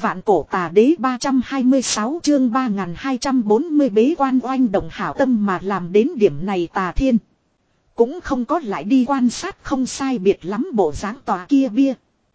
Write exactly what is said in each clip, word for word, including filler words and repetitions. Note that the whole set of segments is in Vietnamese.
Vạn cổ tà đế ba trăm hai mươi sáu chương ba nghìn hai trăm bốn mươi bế quan oanh động hảo tâm mà làm đến điểm này Tà Thiên. Cũng không có lại đi quan sát không sai biệt lắm bộ dáng tòa kia bia.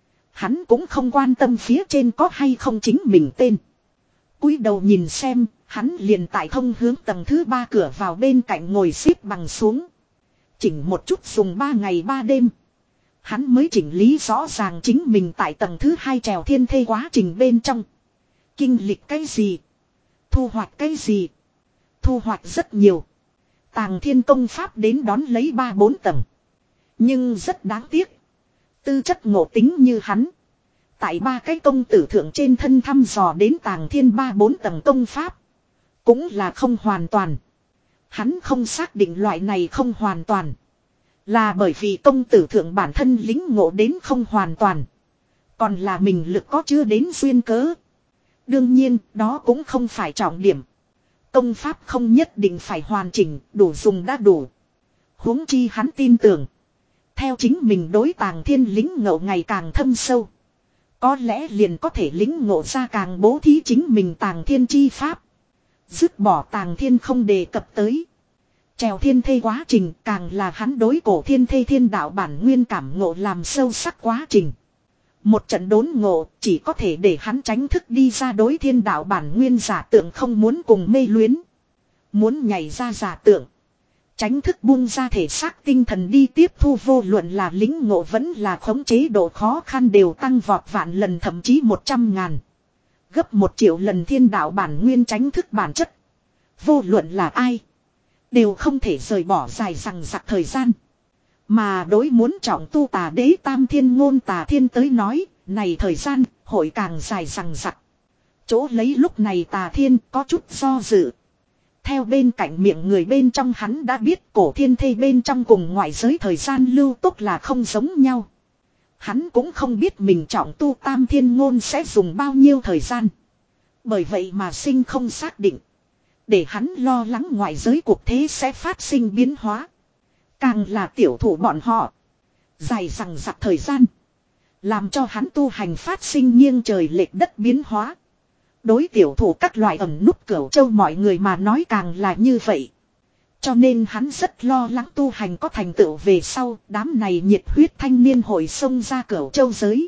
Hắn cũng không quan tâm phía trên có hay không chính mình tên. Cúi đầu nhìn xem, hắn liền tại thông hướng tầng thứ ba cửa vào bên cạnh ngồi xếp bằng xuống. Chỉnh một chút dùng ba ngày ba đêm. Hắn mới chỉnh lý rõ ràng chính mình tại tầng thứ hai trèo thiên thê quá trình bên trong. Kinh lịch cái gì? Thu hoạch cái gì? Thu hoạch rất nhiều. Tàng thiên công pháp đến đón lấy ba bốn tầng. Nhưng rất đáng tiếc. Tư chất ngộ tính như hắn. Tại ba cái công tử thượng trên thân thăm dò đến tàng thiên ba bốn tầng công pháp. Cũng là không hoàn toàn. Hắn không xác định loại này không hoàn toàn. Là bởi vì công tử thượng bản thân lính ngộ đến không hoàn toàn. Còn là mình lực có chưa đến duyên cớ. Đương nhiên đó cũng không phải trọng điểm. Công pháp không nhất định phải hoàn chỉnh, đủ dùng đã đủ. Huống chi hắn tin tưởng. Theo chính mình đối tàng thiên lính ngộ ngày càng thâm sâu. Có lẽ liền có thể lính ngộ ra càng bố thí chính mình tàng thiên chi pháp. Dứt bỏ tàng thiên không đề cập tới. Trèo thiên thê quá trình càng là hắn đối cổ thiên thê thiên đạo bản nguyên cảm ngộ làm sâu sắc quá trình. Một trận đốn ngộ chỉ có thể để hắn tránh thức đi ra đối thiên đạo bản nguyên giả tượng không muốn cùng mê luyến. Muốn nhảy ra giả tượng. Tránh thức buông ra thể xác tinh thần đi tiếp thu vô luận là lính ngộ vẫn là khống chế độ khó khăn đều tăng vọt vạn lần thậm chí một trăm ngàn. Gấp một triệu lần thiên đạo bản nguyên tránh thức bản chất. Vô luận là ai. Đều không thể rời bỏ dài rằng giặc thời gian. Mà đối muốn trọng tu tà đế tam thiên ngôn Tà Thiên tới nói, này thời gian, hội càng dài rằng giặc. Chỗ lấy lúc này Tà Thiên có chút do dự. Theo bên cạnh miệng người bên trong hắn đã biết cổ thiên thê bên trong cùng ngoại giới thời gian lưu tốc là không giống nhau. Hắn cũng không biết mình trọng tu tam thiên ngôn sẽ dùng bao nhiêu thời gian. Bởi vậy mà sinh không xác định. Để hắn lo lắng ngoại giới cuộc thế sẽ phát sinh biến hóa. Càng là tiểu thủ bọn họ. Dài rằng giặc thời gian. Làm cho hắn tu hành phát sinh nghiêng trời lệch đất biến hóa. Đối tiểu thủ các loại ẩn nút cửu châu mọi người mà nói càng là như vậy. Cho nên hắn rất lo lắng tu hành có thành tựu về sau. Đám này nhiệt huyết thanh niên hội xông ra cửu châu giới.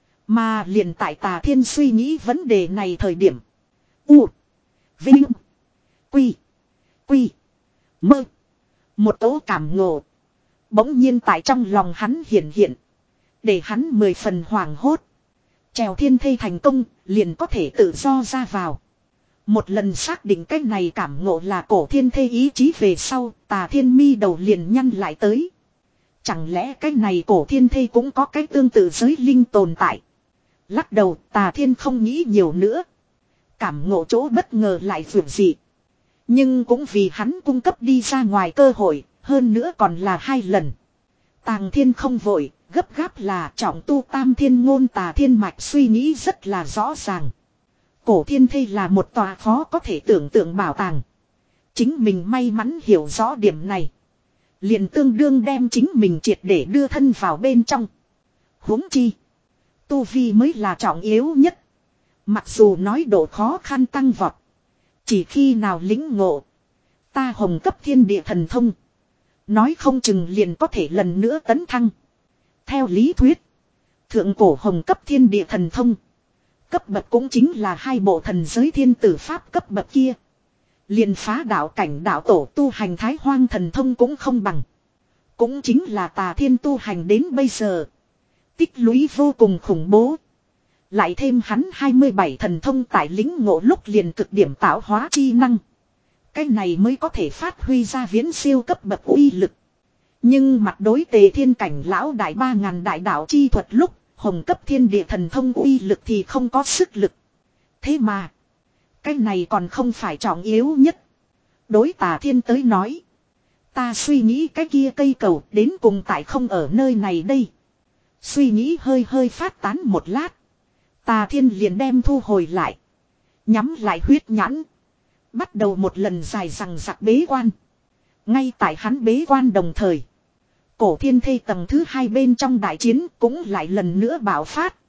Mà liền tại Tà Thiên suy nghĩ vấn đề này thời điểm. U. Vinh. Quy. Quy. Mơ. Một tố cảm ngộ. Bỗng nhiên tại trong lòng hắn hiện hiện. Để hắn mười phần hoảng hốt. Trèo thiên thê thành công liền có thể tự do ra vào. Một lần xác định cách này cảm ngộ là cổ thiên thê ý chí về sau. Tà Thiên mi đầu liền nhăn lại tới. Chẳng lẽ cách này cổ thiên thê cũng có cái tương tự giới linh tồn tại. Lắc đầu Tà Thiên không nghĩ nhiều nữa. Cảm ngộ chỗ bất ngờ lại vượt dị. Nhưng cũng vì hắn cung cấp đi ra ngoài cơ hội, hơn nữa còn là hai lần. Tàng Thiên không vội, gấp gáp là trọng tu tam thiên ngôn Tà Thiên mạch suy nghĩ rất là rõ ràng. Cổ thiên thê là một tòa khó có thể tưởng tượng bảo tàng. Chính mình may mắn hiểu rõ điểm này. Liền tương đương đem chính mình triệt để đưa thân vào bên trong. Huống chi. Tu vi mới là trọng yếu nhất. Mặc dù nói độ khó khăn tăng vọt. Chỉ khi nào lĩnh ngộ. Ta hồng cấp thiên địa thần thông. Nói không chừng liền có thể lần nữa tấn thăng. Theo lý thuyết. Thượng cổ hồng cấp thiên địa thần thông. Cấp bậc cũng chính là hai bộ thần giới thiên tử pháp cấp bậc kia. Liền phá đạo cảnh đạo tổ tu hành thái hoang thần thông cũng không bằng. Cũng chính là Tà Thiên tu hành đến bây giờ. Tích lũy vô cùng khủng bố. Lại thêm hắn hai mươi bảy thần thông tại lĩnh ngộ lúc liền cực điểm tạo hóa chi năng. Cái này mới có thể phát huy ra viễn siêu cấp bậc uy lực. Nhưng mặt đối Tề Thiên cảnh lão đại ba ngàn đại đạo chi thuật lúc, hồng cấp thiên địa thần thông uy lực thì không có sức lực. Thế mà, cái này còn không phải trọng yếu nhất. Đối Tà Thiên tới nói, ta suy nghĩ cái kia cây cầu đến cùng tại không ở nơi này đây. Suy nghĩ hơi hơi phát tán một lát. Tà Thiên liền đem thu hồi lại. Nhắm lại huyết nhãn. Bắt đầu một lần dài rằng giặc bế quan. Ngay tại hắn bế quan đồng thời. Cổ thiên thê tầng thứ hai bên trong đại chiến cũng lại lần nữa bạo phát.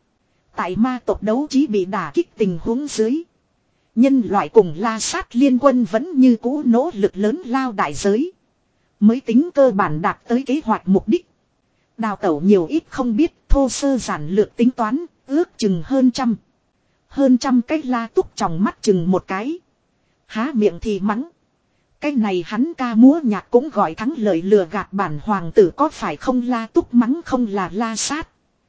Tại ma tộc đấu trí bị đả kích tình huống dưới. Nhân loại cùng La Sát liên quân vẫn như cũ nỗ lực lớn lao đại giới. Mới tính cơ bản đạt tới kế hoạch mục đích. Đào tẩu nhiều ít không biết, thô sơ giản lược tính toán, ước chừng hơn trăm. Hơn trăm cái La Túc trong mắt chừng một cái. Há miệng thì mắng. Cái này hắn ca múa nhạc cũng gọi thắng lợi lừa gạt bản hoàng tử, có phải không? La Túc mắng không là La Sát,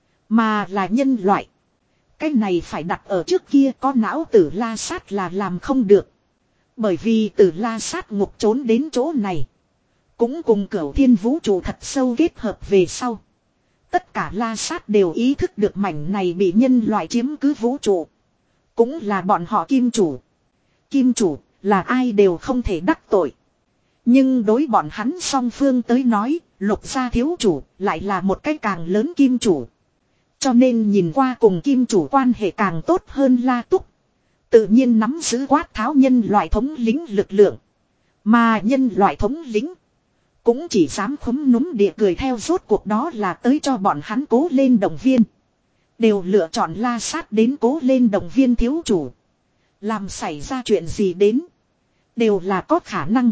mà là nhân loại. Cái này phải đặt ở trước kia, có não tử La Sát là làm không được. Bởi vì từ La Sát ngục trốn đến chỗ này, cũng cùng Cửu Thiên vũ trụ thật sâu kết hợp về sau. Tất cả La Sát đều ý thức được mảnh này bị nhân loại chiếm cứ vũ trụ. Cũng là bọn họ kim chủ. Kim chủ là ai đều không thể đắc tội. Nhưng đối bọn hắn song phương tới nói, Lục gia thiếu chủ lại là một cái càng lớn kim chủ. Cho nên nhìn qua cùng kim chủ quan hệ càng tốt hơn La Túc. Tự nhiên nắm giữ quát tháo nhân loại thống lĩnh lực lượng. Mà nhân loại thống lĩnh cũng chỉ dám khúm núm địa cười theo, rốt cuộc đó là tới cho bọn hắn cố lên động viên. Đều lựa chọn La Sát đến cố lên động viên thiếu chủ. Làm xảy ra chuyện gì đến, đều là có khả năng.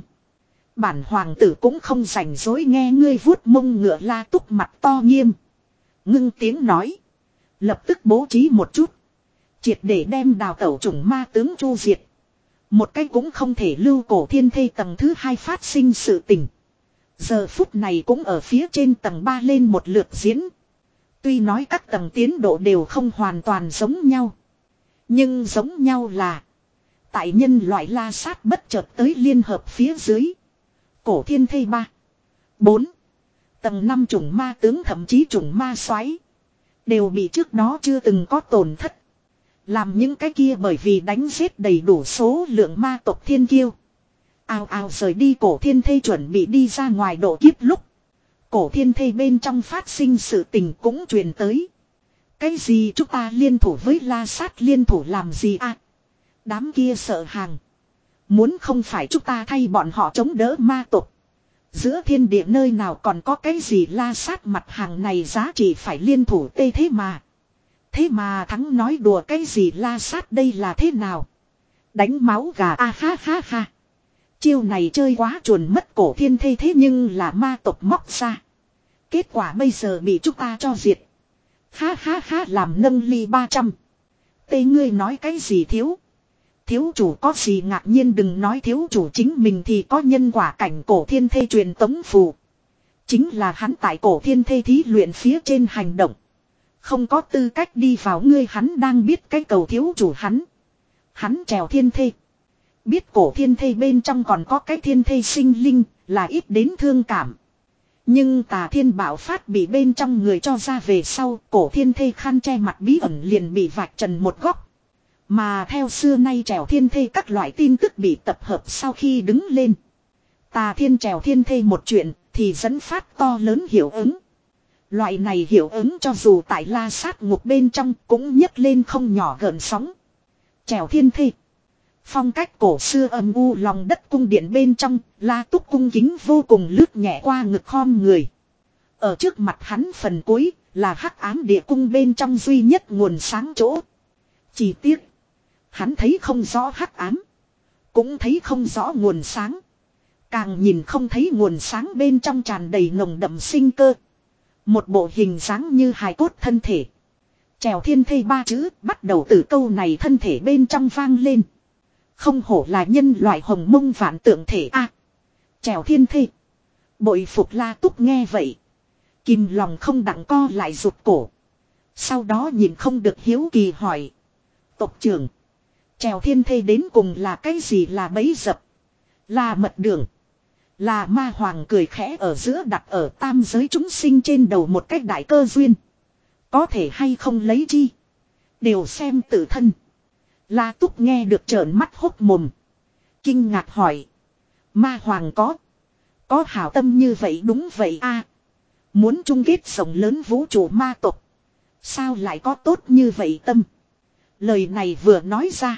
Bản hoàng tử cũng không rảnh rỗi nghe ngươi vuốt mông ngựa. La Túc mặt to nghiêm, ngưng tiếng nói. Lập tức bố trí một chút, triệt để đem đào tẩu chủng ma tướng chu diệt. Một cái cũng không thể lưu. Cổ thiên thê tầng thứ hai phát sinh sự tình, giờ phút này cũng ở phía trên tầng ba lên một lượt diễn. Tuy nói các tầng tiến độ đều không hoàn toàn giống nhau, nhưng giống nhau là tại nhân loại La Sát bất chợt tới liên hợp phía dưới, cổ thiên thây ba, bốn, tầng năm chủng ma tướng thậm chí chủng ma xoáy đều bị trước đó chưa từng có tổn thất. Làm những cái kia bởi vì đánh giết đầy đủ số lượng ma tộc thiên kiêu ào ào rời đi cổ thiên thây chuẩn bị đi ra ngoài độ kiếp lúc, cổ thiên thây bên trong phát sinh sự tình cũng truyền tới. Cái gì chúng ta liên thủ với La Sát liên thủ làm gì à? Đám kia sợ hàng. Muốn không phải chúng ta thay bọn họ chống đỡ ma tộc. Giữa thiên địa nơi nào còn có cái gì La Sát mặt hàng này giá trị phải liên thủ tê thế mà. Thế mà thắng nói đùa cái gì La Sát đây là thế nào? Đánh máu gà a ha ha ha. Chiêu này chơi quá chuồn mất. Cổ thiên thây thế nhưng là ma tộc móc ra. Kết quả bây giờ bị chúng ta cho diệt. Ha ha ha, làm nâng ly ba trăm. Tê ngươi nói cái gì thiếu? Thiếu chủ có gì ngạc nhiên, đừng nói thiếu chủ, chính mình thì có nhân quả cảnh. Cổ thiên thây truyền tống phù chính là hắn tại cổ thiên thây thí luyện phía trên hành động, không có tư cách đi vào. Ngươi hắn đang biết cái cầu thiếu chủ hắn. Hắn trèo thiên thây, biết cổ thiên thây bên trong còn có cái thiên thây sinh linh, là ít đến thương cảm. Nhưng tà thiên bảo phát bị bên trong người cho ra về sau, cổ thiên thây khăn che mặt bí ẩn liền bị vạch trần một góc. Mà theo xưa nay trèo thiên thây các loại tin tức bị tập hợp sau khi đứng lên, tà thiên trèo thiên thây một chuyện thì dẫn phát to lớn hiệu ứng. Loại này hiệu ứng cho dù tại La Sát ngục bên trong cũng nhấc lên không nhỏ gợn sóng. Trèo thiên thây, phong cách cổ xưa âm u lòng đất cung điện bên trong, La Túc cung kính vô cùng lướt nhẹ qua ngực khom người. Ở trước mặt hắn phần cuối là hắc ám địa cung bên trong duy nhất nguồn sáng chỗ. Chỉ tiếc hắn thấy không rõ hắc ám, cũng thấy không rõ nguồn sáng, càng nhìn không thấy nguồn sáng bên trong tràn đầy nồng đậm sinh cơ. Một bộ hình dáng như hài cốt thân thể. Trèo thiên thây ba chữ bắt đầu từ câu này thân thể bên trong vang lên. Không hổ là nhân loại hồng mông vạn tượng thể a. À, trèo thiên thây. Bội phục. La Túc nghe vậy, kìm lòng không đặng co lại rụt cổ. Sau đó nhìn không được hiếu kỳ hỏi: tộc trưởng, trèo thiên thây đến cùng là cái gì? Là bẫy dập, là mật đường, là ma hoàng? Cười khẽ ở giữa đặt ở tam giới chúng sinh trên đầu một cách đại cơ duyên. Có thể hay không lấy chi, đều xem tự thân. La Túc nghe được trợn mắt hốc mồm, kinh ngạc hỏi: ma hoàng có có hảo tâm như vậy? Đúng vậy a, à, muốn chung kết rộng lớn vũ trụ ma tộc, sao lại có tốt như vậy tâm? Lời này vừa nói ra,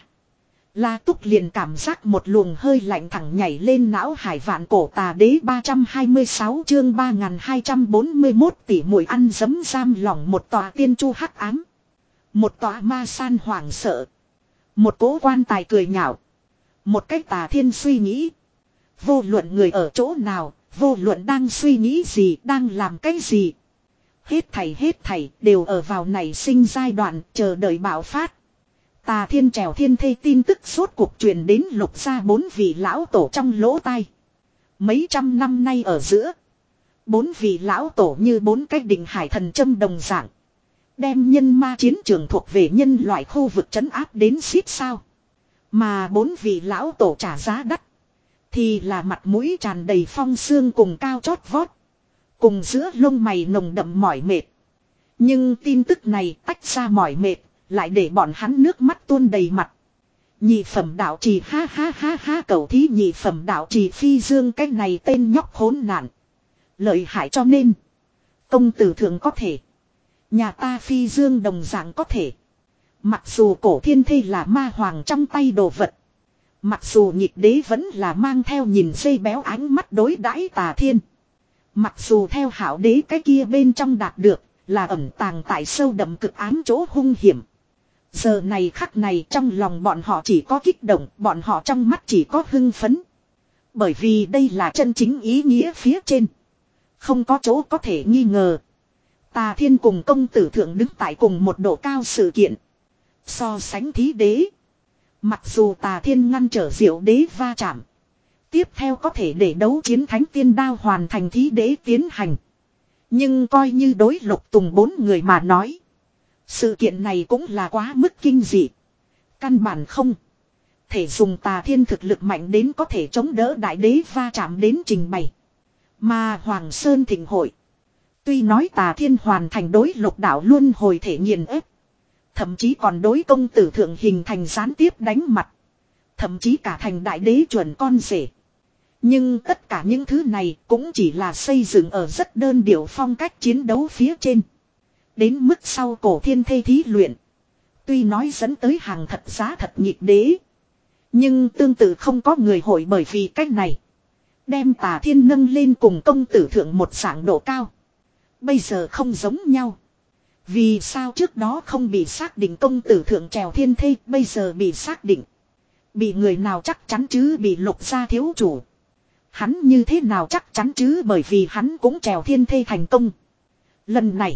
La Túc liền cảm giác một luồng hơi lạnh thẳng nhảy lên não hải. Vạn cổ tà đế ba trăm hai mươi sáu chương ba nghìn hai trăm bốn mươi mốt tỷ muội ăn dấm giam lỏng một tòa tiên chu hắc ám. Một tòa ma san hoảng sợ. Một cố quan tài cười nhạo. Một cách Tà Thiên suy nghĩ. Vô luận người ở chỗ nào, vô luận đang suy nghĩ gì, đang làm cái gì. Hết thảy hết thảy đều ở vào nảy sinh giai đoạn chờ đợi bạo phát. Tà Thiên trèo thiên thê tin tức suốt cuộc truyền đến Lục gia bốn vị lão tổ trong lỗ tai. Mấy trăm năm nay ở giữa. Bốn vị lão tổ như bốn cái định hải thần châm đồng dạng. Đem nhân ma chiến trường thuộc về nhân loại khu vực trấn áp đến xít sao. Mà bốn vị lão tổ trả giá đắt. Thì là mặt mũi tràn đầy phong xương cùng cao chót vót. Cùng giữa lông mày nồng đậm mỏi mệt. Nhưng tin tức này tách ra mỏi mệt. Lại để bọn hắn nước mắt tuôn đầy mặt. Nhị phẩm đạo trì ha ha ha ha cầu thí nhị phẩm đạo trì phi dương cái này tên nhóc khốn nạn. Lợi hại cho nên. Công tử thượng có thể. Nhà ta phi dương đồng dạng có thể. Mặc dù cổ thiên thê là ma hoàng trong tay đồ vật. Mặc dù nhịp đế vẫn là mang theo nhìn dây béo ánh mắt đối đãi Tà Thiên. Mặc dù theo hảo đế cái kia bên trong đạt được là ẩn tàng tại sâu đậm cực ám chỗ hung hiểm. Giờ này khắc này trong lòng bọn họ chỉ có kích động, bọn họ trong mắt chỉ có hưng phấn. Bởi vì đây là chân chính ý nghĩa phía trên. Không có chỗ có thể nghi ngờ. Tà Thiên cùng công tử thượng đứng tại cùng một độ cao sự kiện. So sánh thí đế. Mặc dù Tà Thiên ngăn trở Diệu đế va chạm. Tiếp theo có thể để đấu chiến thánh tiên đao hoàn thành thí đế tiến hành. Nhưng coi như đối Lục Tùng bốn người mà nói. Sự kiện này cũng là quá mức kinh dị. Căn bản không thể dùng Tà Thiên thực lực mạnh đến có thể chống đỡ đại đế va chạm đến trình bày. Mà Hoàng Sơn Thịnh hội. Tuy nói Tà Thiên hoàn thành đối Lục đạo luân hồi thể nghiền ép. Thậm chí còn đối công tử thượng hình thành gián tiếp đánh mặt. Thậm chí cả thành đại đế chuẩn con rể. Nhưng tất cả những thứ này cũng chỉ là xây dựng ở rất đơn điệu phong cách chiến đấu phía trên. Đến mức sau cổ thiên thê thí luyện. Tuy nói dẫn tới hàng thật giá thật nhịp đế. Nhưng tương tự không có người hội bởi vì cách này. Đem Tà Thiên nâng lên cùng công tử thượng một dạng độ cao. Bây giờ không giống nhau. Vì sao trước đó không bị xác định công tử thượng trèo thiên thê, bây giờ bị xác định. Bị người nào chắc chắn chứ, bị Lục gia thiếu chủ. Hắn như thế nào chắc chắn chứ, bởi vì hắn cũng trèo thiên thê thành công. Lần này,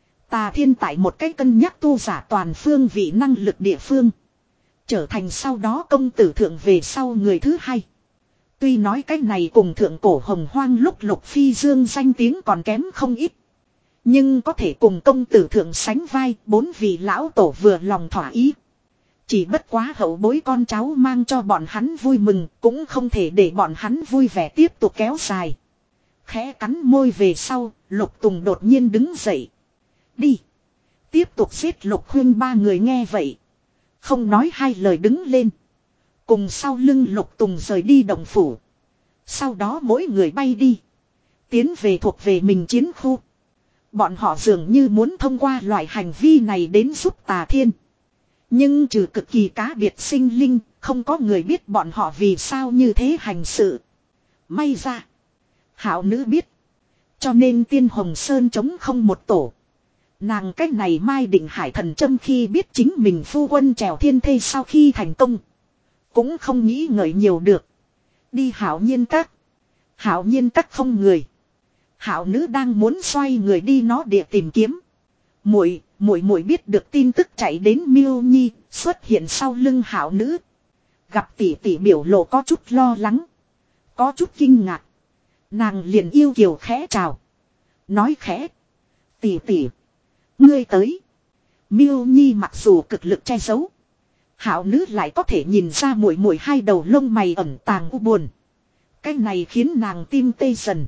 Tà Thiên tại một cách cân nhắc tu giả toàn phương vị năng lực địa phương. Trở thành sau đó công tử thượng về sau người thứ hai. Tuy nói cái này cùng thượng cổ hồng hoang lúc Lục Phi Dương danh tiếng còn kém không ít. Nhưng có thể cùng công tử thượng sánh vai, bốn vị lão tổ vừa lòng thỏa ý. Chỉ bất quá hậu bối con cháu mang cho bọn hắn vui mừng, cũng không thể để bọn hắn vui vẻ tiếp tục kéo dài. Khẽ cắn môi về sau, Lục Tùng đột nhiên đứng dậy. Đi. Tiếp tục giết Lục Huyên ba người nghe vậy. Không nói hai lời đứng lên. Cùng sau lưng Lục Tùng rời đi động phủ. Sau đó mỗi người bay đi. Tiến về thuộc về mình chiến khu. Bọn họ dường như muốn thông qua loại hành vi này đến giúp Tà Thiên. Nhưng trừ cực kỳ cá biệt sinh linh, không có người biết bọn họ vì sao như thế hành sự. May ra. Hảo nữ biết. Cho nên Tiên Hồng Sơn chống không một tổ. Nàng cách này Mai Định Hải thần châm khi biết chính mình phu quân trèo thiên thê sau khi thành công. Cũng không nghĩ ngợi nhiều được. Đi Hảo Nhiên Các. Hảo Nhiên Các không người. Hảo nữ đang muốn xoay người đi nó địa tìm kiếm. Muội, muội muội biết được tin tức chạy đến Miêu Nhi, xuất hiện sau lưng Hảo nữ. Gặp tỷ tỷ biểu lộ có chút lo lắng, có chút kinh ngạc. Nàng liền yêu kiều khẽ chào, nói khẽ: "Tỷ tỷ, ngươi tới." Miêu Nhi mặc dù cực lực che giấu, Hảo nữ lại có thể nhìn ra muội muội hai đầu lông mày ẩn tàng u buồn. Cái này khiến nàng tim tê dần.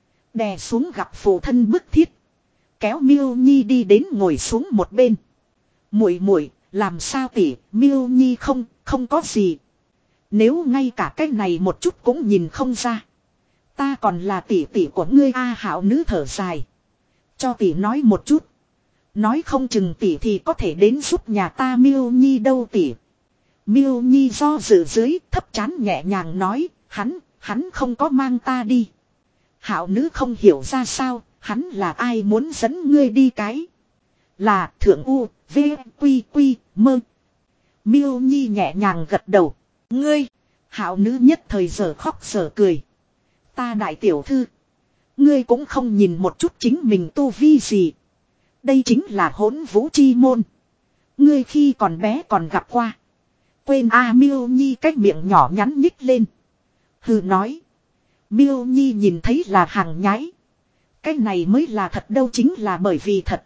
Đè xuống gặp phụ thân bức thiết. Kéo Miêu Nhi đi đến ngồi xuống một bên. Muội muội, làm sao tỷ? Miêu Nhi không, không có gì. Nếu ngay cả cái này một chút cũng nhìn không ra. Ta còn là tỷ tỷ của ngươi a. Hảo nữ thở dài. Cho tỷ nói một chút. Nói không chừng tỷ thì có thể đến giúp nhà ta Miêu Nhi đâu tỷ. Miêu Nhi do dự dưới thấp chán nhẹ nhàng nói, hắn, hắn không có mang ta đi. Hảo nữ không hiểu ra sao, hắn là ai muốn dẫn ngươi đi cái. Là thượng U, V, Quy, Quy, Mơ. Miêu Nhi nhẹ nhàng gật đầu. Ngươi, hảo nữ nhất thời giờ khóc giờ cười. Ta đại tiểu thư. Ngươi cũng không nhìn một chút chính mình tu vi gì. Đây chính là hỗn vũ chi môn. Ngươi khi còn bé còn gặp qua. Quên a à, Miêu Nhi cái miệng nhỏ nhắn nhích lên. Hừ nói. Miêu Nhi nhìn thấy là hàng nhái. Cái này mới là thật đâu, chính là bởi vì thật.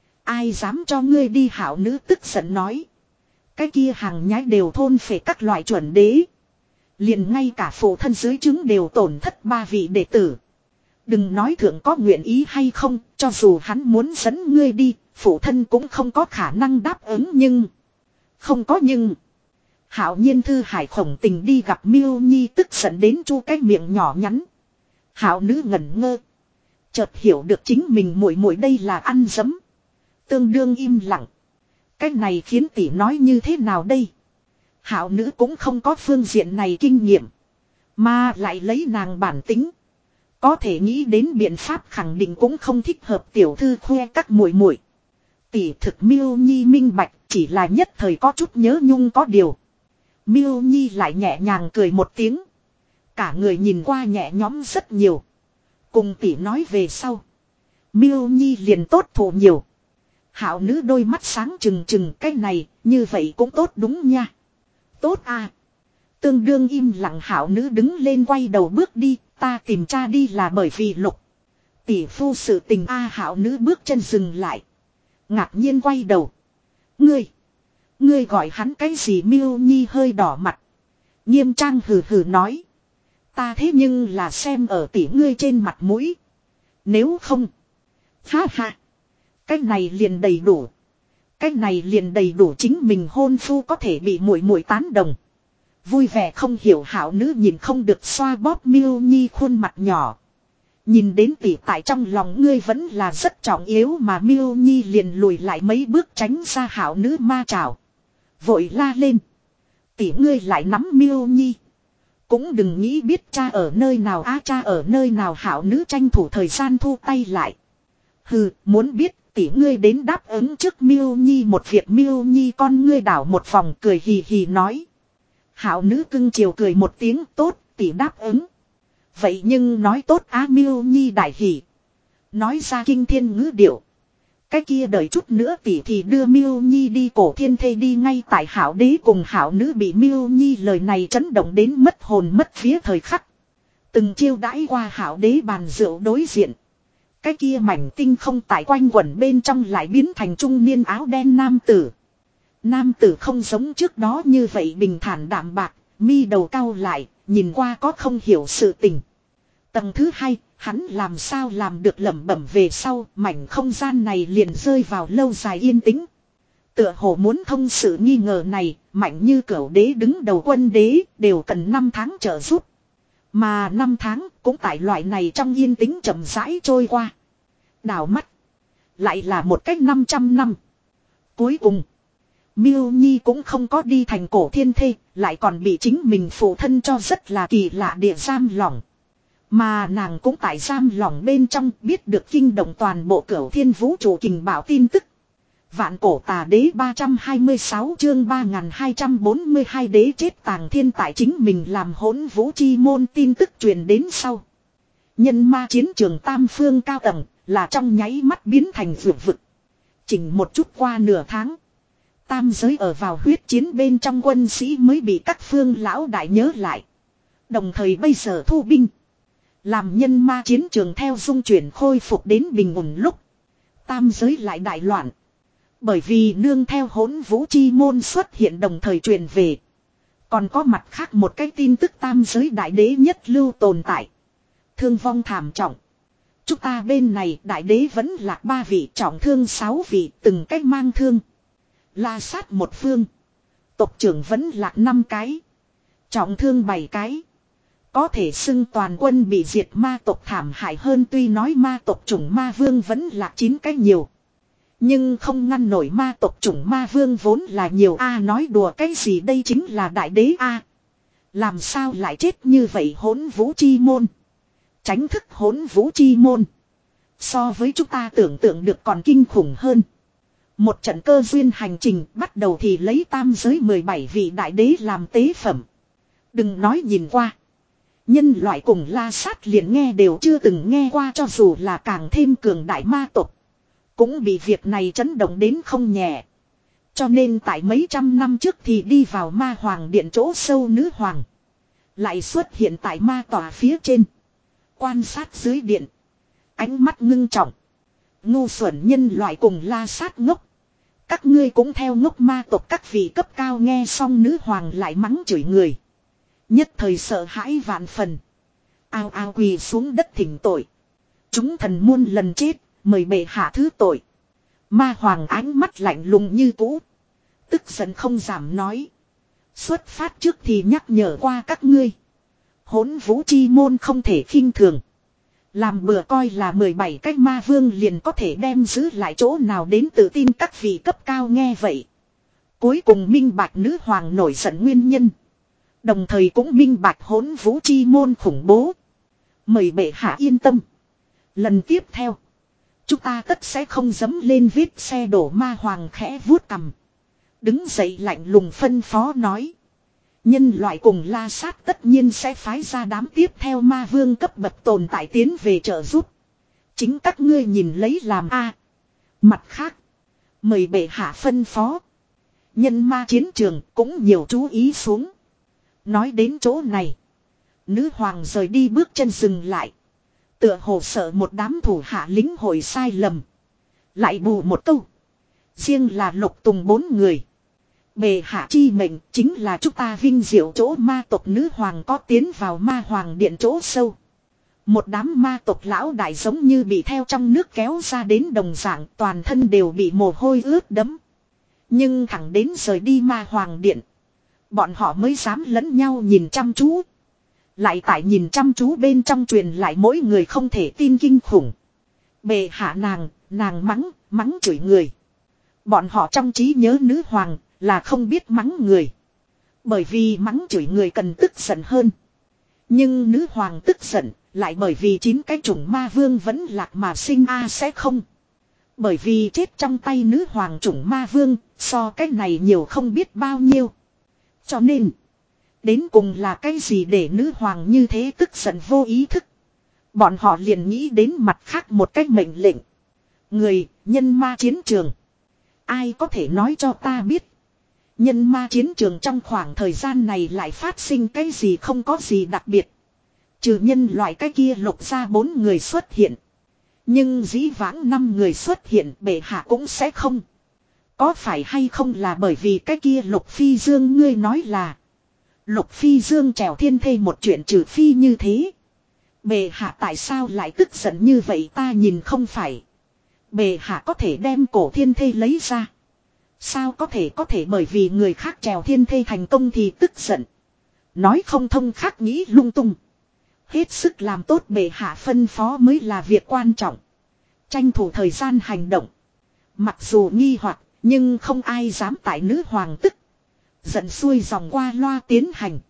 Ai dám cho ngươi đi, hảo nữ tức giận nói. Cái kia hàng nhái đều thôn phệ các loại chuẩn đế. Liền ngay cả phụ thân dưới trứng đều tổn thất ba vị đệ tử. Đừng nói thượng có nguyện ý hay không, cho dù hắn muốn dẫn ngươi đi, phụ thân cũng không có khả năng đáp ứng nhưng... Không có nhưng... Hạo nhiên thư hải khổng tình đi gặp Miêu Nhi tức giận đến chu cái miệng nhỏ nhắn. Hạo nữ ngẩn ngơ. Chợt hiểu được chính mình muội muội đây là ăn dấm. Tương đương im lặng. Cái này khiến tỷ nói như thế nào đây? Hạo nữ cũng không có phương diện này kinh nghiệm. Mà lại lấy nàng bản tính. Có thể nghĩ đến biện pháp khẳng định cũng không thích hợp tiểu thư khoe các muội muội. Tỷ thực Miêu Nhi minh bạch, chỉ là nhất thời có chút nhớ nhung có điều. Miêu Nhi lại nhẹ nhàng cười một tiếng. Cả người nhìn qua nhẹ nhõm rất nhiều. Cùng tỷ nói về sau. Miêu Nhi liền tốt thụ nhiều. Hạo nữ đôi mắt sáng trừng trừng, cái này, như vậy cũng tốt đúng nha. Tốt à. Tương đương im lặng hạo nữ đứng lên quay đầu bước đi, ta tìm cha đi là bởi vì Lục tỷ phu sự tình a à, hạo nữ bước chân dừng lại. Ngạc nhiên quay đầu. Ngươi, ngươi gọi hắn cái gì? Miêu Nhi hơi đỏ mặt. Nghiêm trang hừ hừ nói. Ta thế nhưng là xem ở tỷ ngươi trên mặt mũi. Nếu không. Ha ha. Cái này liền đầy đủ. Cái này liền đầy đủ chính mình hôn phu có thể bị muội muội tán đồng. Vui vẻ không hiểu hảo nữ nhìn không được xoa bóp Miêu Nhi khuôn mặt nhỏ. Nhìn đến tỷ tại trong lòng ngươi vẫn là rất trọng yếu mà Miêu Nhi liền lùi lại mấy bước tránh ra hảo nữ ma trảo. Vội la lên. Tỷ ngươi lại nắm Miêu Nhi. Cũng đừng nghĩ biết cha ở nơi nào á, cha ở nơi nào? Hảo nữ tranh thủ thời gian thu tay lại. Hừ, muốn biết tỷ ngươi đến đáp ứng trước Miêu Nhi một việc. Miêu Nhi con ngươi đảo một vòng cười hì hì nói. Hảo nữ cưng chiều cười một tiếng, tốt, tỷ đáp ứng. Vậy nhưng nói tốt á. Miêu Nhi đại hỉ. Nói ra kinh thiên ngữ điệu. Cái kia đợi chút nữa tỷ thì đưa Miêu Nhi đi cổ thiên thê đi. Ngay tại hảo đế cùng hảo nữ bị Miêu Nhi lời này chấn động đến mất hồn mất vía thời khắc. Từng chiêu đãi qua hảo đế bàn rượu đối diện. Cái kia mảnh tinh không tại quanh quẩn bên trong lại biến thành trung niên áo đen nam tử. Nam tử không giống trước đó như vậy bình thản đạm bạc, mi đầu cau lại, nhìn qua có không hiểu sự tình. Tầng thứ hai, hắn làm sao làm được lẩm bẩm về sau, mảnh không gian này liền rơi vào lâu dài yên tĩnh. Tựa hồ muốn thông sự nghi ngờ này, mạnh như cửu đế đứng đầu quân đế, đều cần năm tháng trợ giúp. Mà năm tháng cũng tại loại này trong yên tĩnh chậm rãi trôi qua. Đảo mắt. Lại là một cách năm trăm năm. Cuối cùng. Miêu Nhi cũng không có đi thành cổ thiên thê. Lại còn bị chính mình phụ thân cho rất là kỳ lạ địa giam lỏng. Mà nàng cũng tại giam lỏng bên trong biết được kinh động toàn bộ cửu thiên vũ trụ kình bảo tin tức. Vạn cổ tà đế ba trăm hai mươi sáu chương ba nghìn hai trăm bốn mươi hai đế chết tàng thiên tại chính mình làm hỗn vũ chi môn tin tức truyền đến sau. Nhân ma chiến trường tam phương cao tầng là trong nháy mắt biến thành vượt vực. Chỉnh một chút qua nửa tháng. Tam giới ở vào huyết chiến bên trong quân sĩ mới bị các phương lão đại nhớ lại. Đồng thời bây giờ thu binh. Làm nhân ma chiến trường theo dung chuyển khôi phục đến bình ổn lúc. Tam giới lại đại loạn. Bởi vì nương theo hỗn vũ chi môn xuất hiện đồng thời truyền về. Còn có mặt khác một cái tin tức tam giới đại đế nhất lưu tồn tại. Thương vong thảm trọng. Chúng ta bên này đại đế vẫn là ba vị, trọng thương sáu vị, từng cách mang thương. La sát một phương. Tộc trưởng vẫn là năm cái. Trọng thương bảy cái. Có thể xưng toàn quân bị diệt, ma tộc thảm hại hơn, tuy nói ma tộc chủng ma vương vẫn là chín cái nhiều. Nhưng không ngăn nổi ma tộc chủng ma vương vốn là nhiều a. Nói đùa cái gì, đây chính là đại đế a. Làm sao lại chết như vậy? Hỗn vũ chi môn. Tránh thức hỗn vũ chi môn. So với chúng ta tưởng tượng được còn kinh khủng hơn. Một trận cơ duyên hành trình bắt đầu thì lấy tam giới mười bảy vị đại đế làm tế phẩm. Đừng nói nhìn qua. Nhân loại cùng La Sát liền nghe đều chưa từng nghe qua, cho dù là càng thêm cường đại ma tộc. Cũng bị việc này chấn động đến không nhẹ. Cho nên tại mấy trăm năm trước thì đi vào ma hoàng điện chỗ sâu nữ hoàng. Lại xuất hiện tại ma tòa phía trên. Quan sát dưới điện. Ánh mắt ngưng trọng. Ngu xuẩn nhân loại cùng La Sát ngốc. Các ngươi cũng theo ngốc ma tộc các vị cấp cao, nghe xong nữ hoàng lại mắng chửi người. Nhất thời sợ hãi vạn phần. Ao ao quỳ xuống đất thỉnh tội. Chúng thần muôn lần chết, mời bệ hạ thứ tội. Ma hoàng ánh mắt lạnh lùng như cũ. Tức giận không giảm nói. Xuất phát trước thì nhắc nhở qua các ngươi. Hỗn vũ chi môn không thể khinh thường. Làm bừa coi là mười bảy cái ma vương liền có thể đem giữ lại chỗ nào đến tự tin các vị cấp cao nghe vậy. Cuối cùng minh bạch nữ hoàng nổi giận nguyên nhân. Đồng thời cũng minh bạch hỗn vũ chi môn khủng bố. Mời bệ hạ yên tâm. Lần tiếp theo. Chúng ta tất sẽ không dấm lên vết xe đổ. Ma hoàng khẽ vuốt cằm. Đứng dậy lạnh lùng phân phó nói. Nhân loại cùng La Sát tất nhiên sẽ phái ra đám tiếp theo ma vương cấp bậc tồn tại tiến về trợ giúp. Chính các ngươi nhìn lấy làm a. Mặt khác. Mời bệ hạ phân phó. Nhân ma chiến trường cũng nhiều chú ý xuống. Nói đến chỗ này. Nữ hoàng rời đi bước chân dừng lại. Tựa hồ sợ một đám thủ hạ lính hội sai lầm. Lại bù một câu. Riêng là Lục Tùng bốn người. Bệ hạ chi mệnh chính là chúng ta vinh diệu chỗ ma tộc. Nữ hoàng có tiến vào ma hoàng điện chỗ sâu. Một đám ma tộc lão đại giống như bị theo trong nước kéo ra đến đồng dạng, toàn thân đều bị mồ hôi ướt đẫm. Nhưng thẳng đến rời đi ma hoàng điện, bọn họ mới dám lẫn nhau nhìn chăm chú. Lại tại nhìn chăm chú bên trong truyền lại mỗi người không thể tin kinh khủng. Bệ hạ nàng, nàng mắng, mắng chửi người. Bọn họ trong trí nhớ nữ hoàng là không biết mắng người. Bởi vì mắng chửi người cần tức giận hơn. Nhưng nữ hoàng tức giận lại bởi vì chín cái chủng ma vương vẫn lạc mà sinh a à sẽ không. Bởi vì chết trong tay nữ hoàng chủng ma vương so cái này nhiều không biết bao nhiêu. Cho nên đến cùng là cái gì để nữ hoàng như thế tức giận vô ý thức. Bọn họ liền nghĩ đến mặt khác một cách mệnh lệnh. Người, nhân ma chiến trường. Ai có thể nói cho ta biết. Nhân ma chiến trường trong khoảng thời gian này lại phát sinh cái gì không có gì đặc biệt. Trừ nhân loại cái kia lục ra bốn người xuất hiện. Nhưng dĩ vãng năm người xuất hiện bệ hạ cũng sẽ không. Có phải hay không là bởi vì cái kia Lục Phi Dương ngươi nói là. Lục Phi Dương trèo thiên thê một chuyện trừ phi như thế. Bệ hạ tại sao lại tức giận như vậy ta nhìn không phải. Bệ hạ có thể đem cổ thiên thê lấy ra. Sao có thể có thể bởi vì người khác trèo thiên thê thành công thì tức giận. Nói không thông khác nghĩ lung tung. Hết sức làm tốt bệ hạ phân phó mới là việc quan trọng. Tranh thủ thời gian hành động. Mặc dù nghi hoặc nhưng không ai dám tại nữ hoàng tức. Giận xuôi dòng qua loa tiến hành.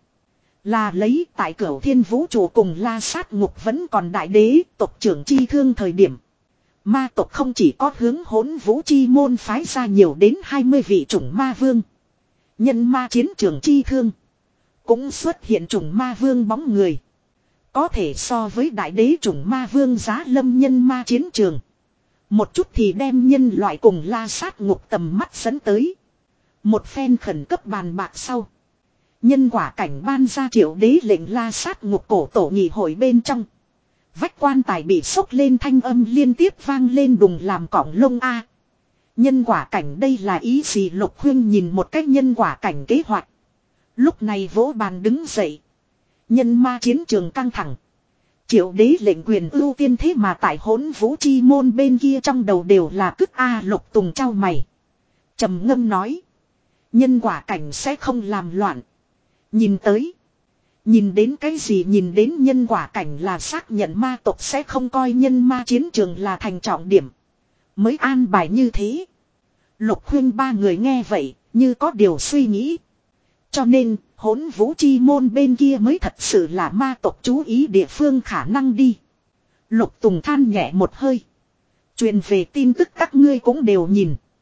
Là lấy tại Cửu Thiên Vũ Trụ cùng La Sát Ngục vẫn còn đại đế tộc trưởng chi thương thời điểm. Ma tộc không chỉ có hướng hỗn vũ chi môn phái ra nhiều đến hai mươi vị chủng ma vương. Nhân ma chiến trường chi thương. Cũng xuất hiện chủng ma vương bóng người. Có thể so với đại đế chủng ma vương giá lâm nhân ma chiến trường. Một chút thì đem nhân loại cùng La Sát Ngục tầm mắt dẫn tới. Một phen khẩn cấp bàn bạc sau. Nhân quả cảnh ban ra triệu đế lệnh La Sát Ngục cổ tổ nghị hội bên trong. Vách quan tài bị sốc lên thanh âm liên tiếp vang lên đùng làm cỏng lông a. Nhân quả cảnh đây là ý gì Lục Huyên nhìn một cách nhân quả cảnh kế hoạch. Lúc này vỗ bàn đứng dậy. Nhân ma chiến trường căng thẳng. Triệu đế lệnh quyền ưu tiên thế mà tại hỗn vũ chi môn bên kia trong đầu đều là cứt A Lục Tùng trao mày. Trầm ngâm nói. Nhân quả cảnh sẽ không làm loạn. Nhìn tới. Nhìn đến cái gì nhìn đến nhân quả cảnh là xác nhận ma tộc sẽ không coi nhân ma chiến trường là thành trọng điểm. Mới an bài như thế. Lục Huyên ba người nghe vậy như có điều suy nghĩ. Cho nên hỗn vũ chi môn bên kia mới thật sự là ma tộc chú ý địa phương khả năng đi. Lục Tùng than nhẹ một hơi. Truyền về tin tức các ngươi cũng đều nhìn.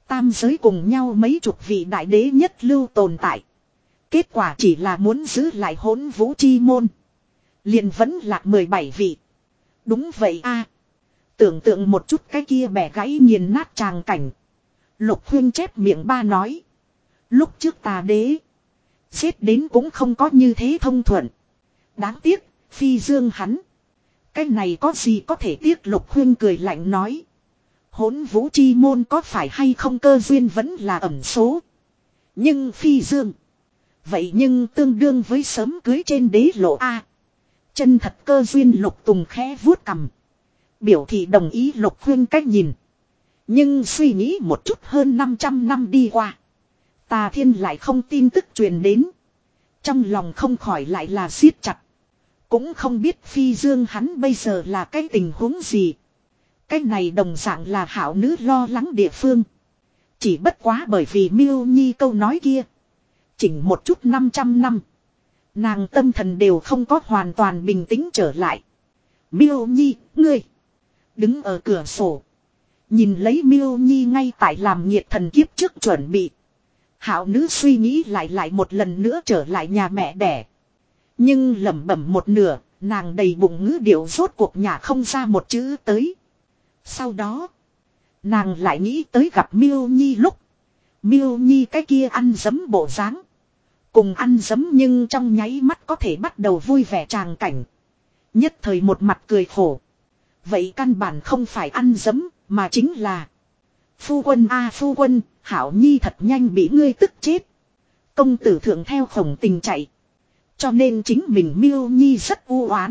Tam giới cùng nhau mấy chục vị đại đế nhất lưu tồn tại. Kết quả chỉ là muốn giữ lại hỗn vũ chi môn. Liền vẫn lạc mười bảy vị. Đúng vậy a. Tưởng tượng một chút cái kia bẻ gãy nghiền nát tràng cảnh. Lục Huyên chép miệng ba nói. Lúc trước tà đế. Giết đến cũng không có như thế thông thuận. Đáng tiếc, phi dương hắn. Cái này có gì có thể tiếc, Lục Huyên cười lạnh nói. Hỗn vũ chi môn có phải hay không cơ duyên vẫn là ẩn số. Nhưng phi dương. Vậy nhưng tương đương với sớm cưới trên đế lộ A. Chân thật cơ duyên, Lục Tùng khẽ vuốt cằm. Biểu thị đồng ý Lục Huyên cách nhìn. Nhưng suy nghĩ một chút, hơn năm trăm năm đi qua. Tà Thiên lại không tin tức truyền đến. Trong lòng không khỏi lại là siết chặt. Cũng không biết phi dương hắn bây giờ là cái tình huống gì. Cái này đồng dạng là hảo nữ lo lắng địa phương. Chỉ bất quá bởi vì Miêu Nhi câu nói kia. Chỉnh một chút năm trăm năm. Nàng tâm thần đều không có hoàn toàn bình tĩnh trở lại. Miêu Nhi, ngươi. Đứng ở cửa sổ. Nhìn lấy Miêu Nhi ngay tại làm nhiệt thần kiếp trước chuẩn bị. Hảo nữ suy nghĩ lại lại một lần nữa trở lại nhà mẹ đẻ. Nhưng lẩm bẩm một nửa, nàng đầy bụng ngữ điệu rốt cuộc nhả không ra một chữ tới. Sau đó, nàng lại nghĩ tới gặp Miêu Nhi lúc. Miêu Nhi cái kia ăn dấm bộ dáng. Cùng ăn dấm nhưng trong nháy mắt có thể bắt đầu vui vẻ tràng cảnh. Nhất thời một mặt cười khổ. Vậy căn bản không phải ăn dấm, mà chính là phu quân a phu quân, Hảo Nhi thật nhanh bị ngươi tức chết. Công tử thượng theo khổng tình chạy. Cho nên chính mình Miêu Nhi rất u oán.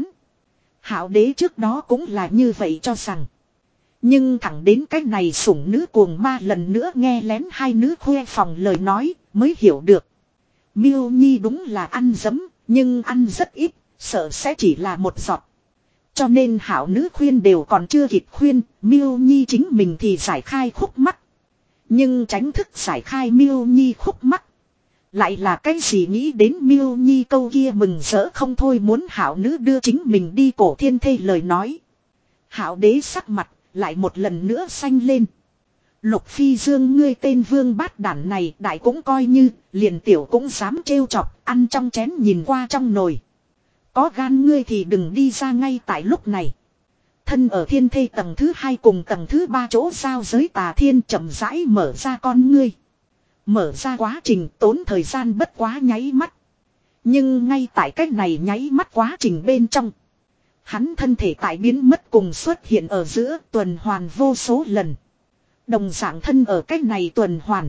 Hảo đế trước đó cũng là như vậy cho rằng. Nhưng thẳng đến cái này sủng nữ cuồng ma lần nữa nghe lén hai nữ khoe phòng lời nói mới hiểu được. Miêu Nhi đúng là ăn dấm, nhưng ăn rất ít, sợ sẽ chỉ là một giọt. Cho nên hảo nữ khuyên đều còn chưa kịp khuyên, Miêu Nhi chính mình thì giải khai khúc mắc. Nhưng tránh thức giải khai Miêu Nhi khúc mắc. Lại là cái gì nghĩ đến Miêu Nhi câu kia mừng rỡ không thôi muốn hảo nữ đưa chính mình đi cổ thiên thê lời nói. Hảo đế sắc mặt lại một lần nữa xanh lên. Lục phi dương ngươi tên vương bát đản này đại cũng coi như, liền tiểu cũng dám trêu chọc, ăn trong chén nhìn qua trong nồi. Có gan ngươi thì đừng đi ra ngay tại lúc này. Thân ở thiên thê tầng thứ hai cùng tầng thứ ba chỗ giao giới Tà Thiên chậm rãi mở ra con ngươi. Mở ra quá trình tốn thời gian bất quá nháy mắt. Nhưng ngay tại cách này nháy mắt quá trình bên trong. Hắn thân thể tại biến mất cùng xuất hiện ở giữa tuần hoàn vô số lần. Đồng dạng thân ở cách này tuần hoàn.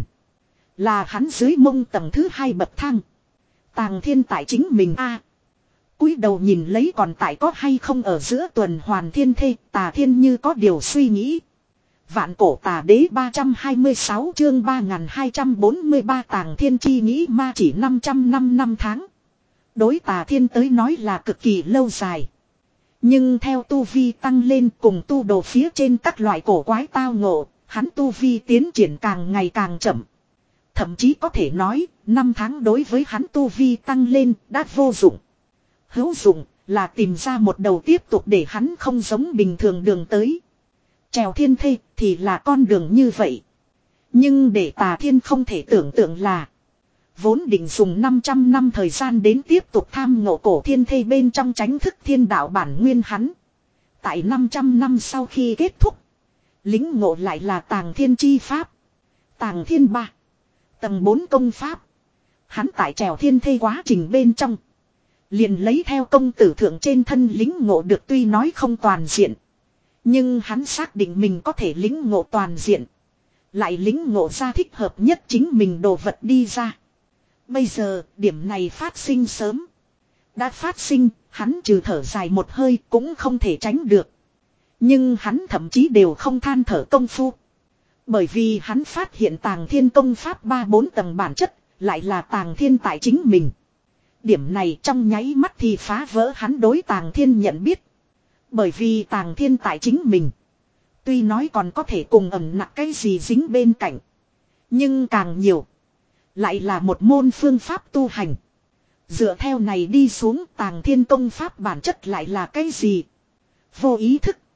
Là hắn dưới mông tầng thứ hai bậc thang. Tàng Thiên tại chính mình a cúi đầu nhìn lấy còn tại có hay không ở giữa tuần hoàn thiên thê, Tà Thiên như có điều suy nghĩ. Vạn cổ tà đế ba trăm hai mươi sáu chương ba nghìn hai trăm bốn mươi ba Tàng Thiên chi nghĩ ma chỉ năm trăm năm năm tháng. Đối Tà Thiên tới nói là cực kỳ lâu dài. Nhưng theo tu vi tăng lên cùng tu đồ phía trên các loại cổ quái tao ngộ, hắn tu vi tiến triển càng ngày càng chậm. Thậm chí có thể nói, năm tháng đối với hắn tu vi tăng lên đã vô dụng. Hữu dụng là tìm ra một đầu tiếp tục để hắn không giống bình thường đường tới. Trèo thiên thê thì là con đường như vậy. Nhưng để Tà Thiên không thể tưởng tượng là vốn định dùng năm trăm năm thời gian đến tiếp tục tham ngộ cổ thiên thê bên trong tránh thức thiên đạo bản nguyên hắn. Tại năm trăm năm sau khi kết thúc, lính ngộ lại là Tàng Thiên chi pháp. Tàng Thiên ba tầng bốn công pháp. Hắn tại trèo thiên thê quá trình bên trong liền lấy theo công tử thượng trên thân lính ngộ được, tuy nói không toàn diện. Nhưng hắn xác định mình có thể lính ngộ toàn diện. Lại lính ngộ ra thích hợp nhất chính mình đồ vật đi ra. Bây giờ điểm này phát sinh sớm. Đã phát sinh, hắn trừ thở dài một hơi cũng không thể tránh được. Nhưng hắn thậm chí đều không than thở công phu. Bởi vì hắn phát hiện Tàng Thiên công pháp ba bốn tầng bản chất lại là Tàng Thiên tại chính mình. Điểm này trong nháy mắt thì phá vỡ hắn đối Tàng Thiên nhận biết. Bởi vì Tàng Thiên tại chính mình. Tuy nói còn có thể cùng ẩn nặng cái gì dính bên cạnh. Nhưng càng nhiều. Lại là một môn phương pháp tu hành. Dựa theo này đi xuống Tàng Thiên công pháp bản chất lại là cái gì? Vô ý thức.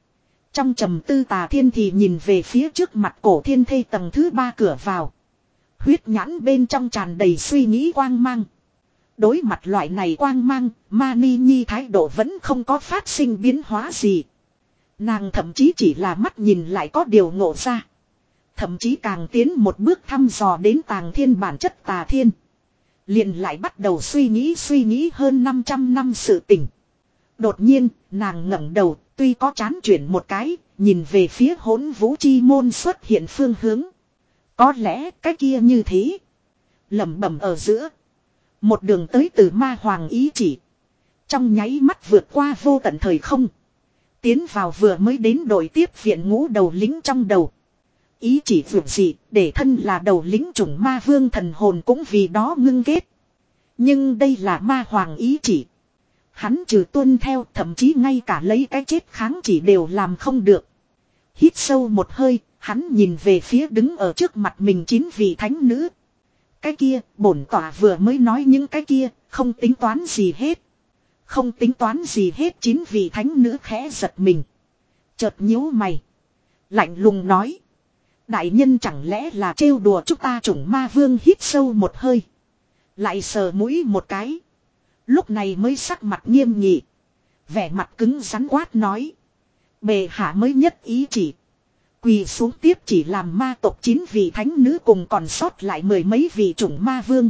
Trong trầm tư Tà Thiên thì nhìn về phía trước mặt cổ thiên thê tầng thứ ba cửa vào. Huyết nhãn bên trong tràn đầy suy nghĩ quang mang. Đối mặt loại này quang mang, Ma Ni Nhi thái độ vẫn không có phát sinh biến hóa gì. Nàng thậm chí chỉ là mắt nhìn lại có điều ngộ ra. Thậm chí càng tiến một bước thăm dò đến Tàng Thiên bản chất Tà Thiên. Liền lại bắt đầu suy nghĩ suy nghĩ hơn năm trăm năm sự tình. Đột nhiên, nàng ngẩng đầu, tuy có chán chuyển một cái, nhìn về phía Hỗn Vũ Chi môn xuất hiện phương hướng. Có lẽ cái kia như thế. Lẩm bẩm ở giữa. Một đường tới từ ma hoàng ý chỉ. Trong nháy mắt vượt qua vô tận thời không. Tiến vào vừa mới đến đội tiếp viện ngũ đầu lính trong đầu. Ý chỉ vượt gì để thân là đầu lính chủng ma vương thần hồn cũng vì đó ngưng kết. Nhưng đây là ma hoàng ý chỉ. Hắn trừ tuân theo thậm chí ngay cả lấy cái chết kháng chỉ đều làm không được. Hít sâu một hơi, hắn nhìn về phía đứng ở trước mặt mình chín vị thánh nữ. Cái kia, bổn tỏa vừa mới nói những cái kia, không tính toán gì hết. Không tính toán gì hết chín vị thánh nữ khẽ giật mình. Chợt nhíu mày. Lạnh lùng nói. Đại nhân chẳng lẽ là trêu đùa chúng ta chủng ma vương hít sâu một hơi. Lại sờ mũi một cái. Lúc này mới sắc mặt nghiêm nghị. Vẻ mặt cứng rắn quát nói. Bề hạ mới nhất ý chỉ. Quỳ xuống tiếp chỉ làm ma tộc chín vị thánh nữ cùng còn sót lại mười mấy vị chủng ma vương.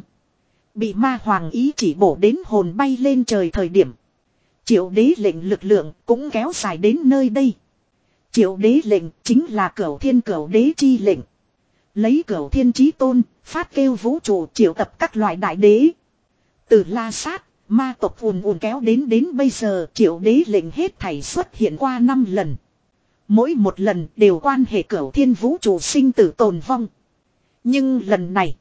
Bị ma hoàng ý chỉ bổ đến hồn bay lên trời thời điểm. Triệu đế lệnh lực lượng cũng kéo dài đến nơi đây. Triệu đế lệnh chính là cửu thiên cửu đế chi lệnh. Lấy cửu thiên chí tôn, phát kêu vũ trụ triệu tập các loại đại đế. Từ La Sát, ma tộc ùn ùn kéo đến đến bây giờ triệu đế lệnh hết thảy xuất hiện qua năm lần. Mỗi một lần đều quan hệ cửu thiên vũ trụ sinh tử tồn vong. Nhưng lần này,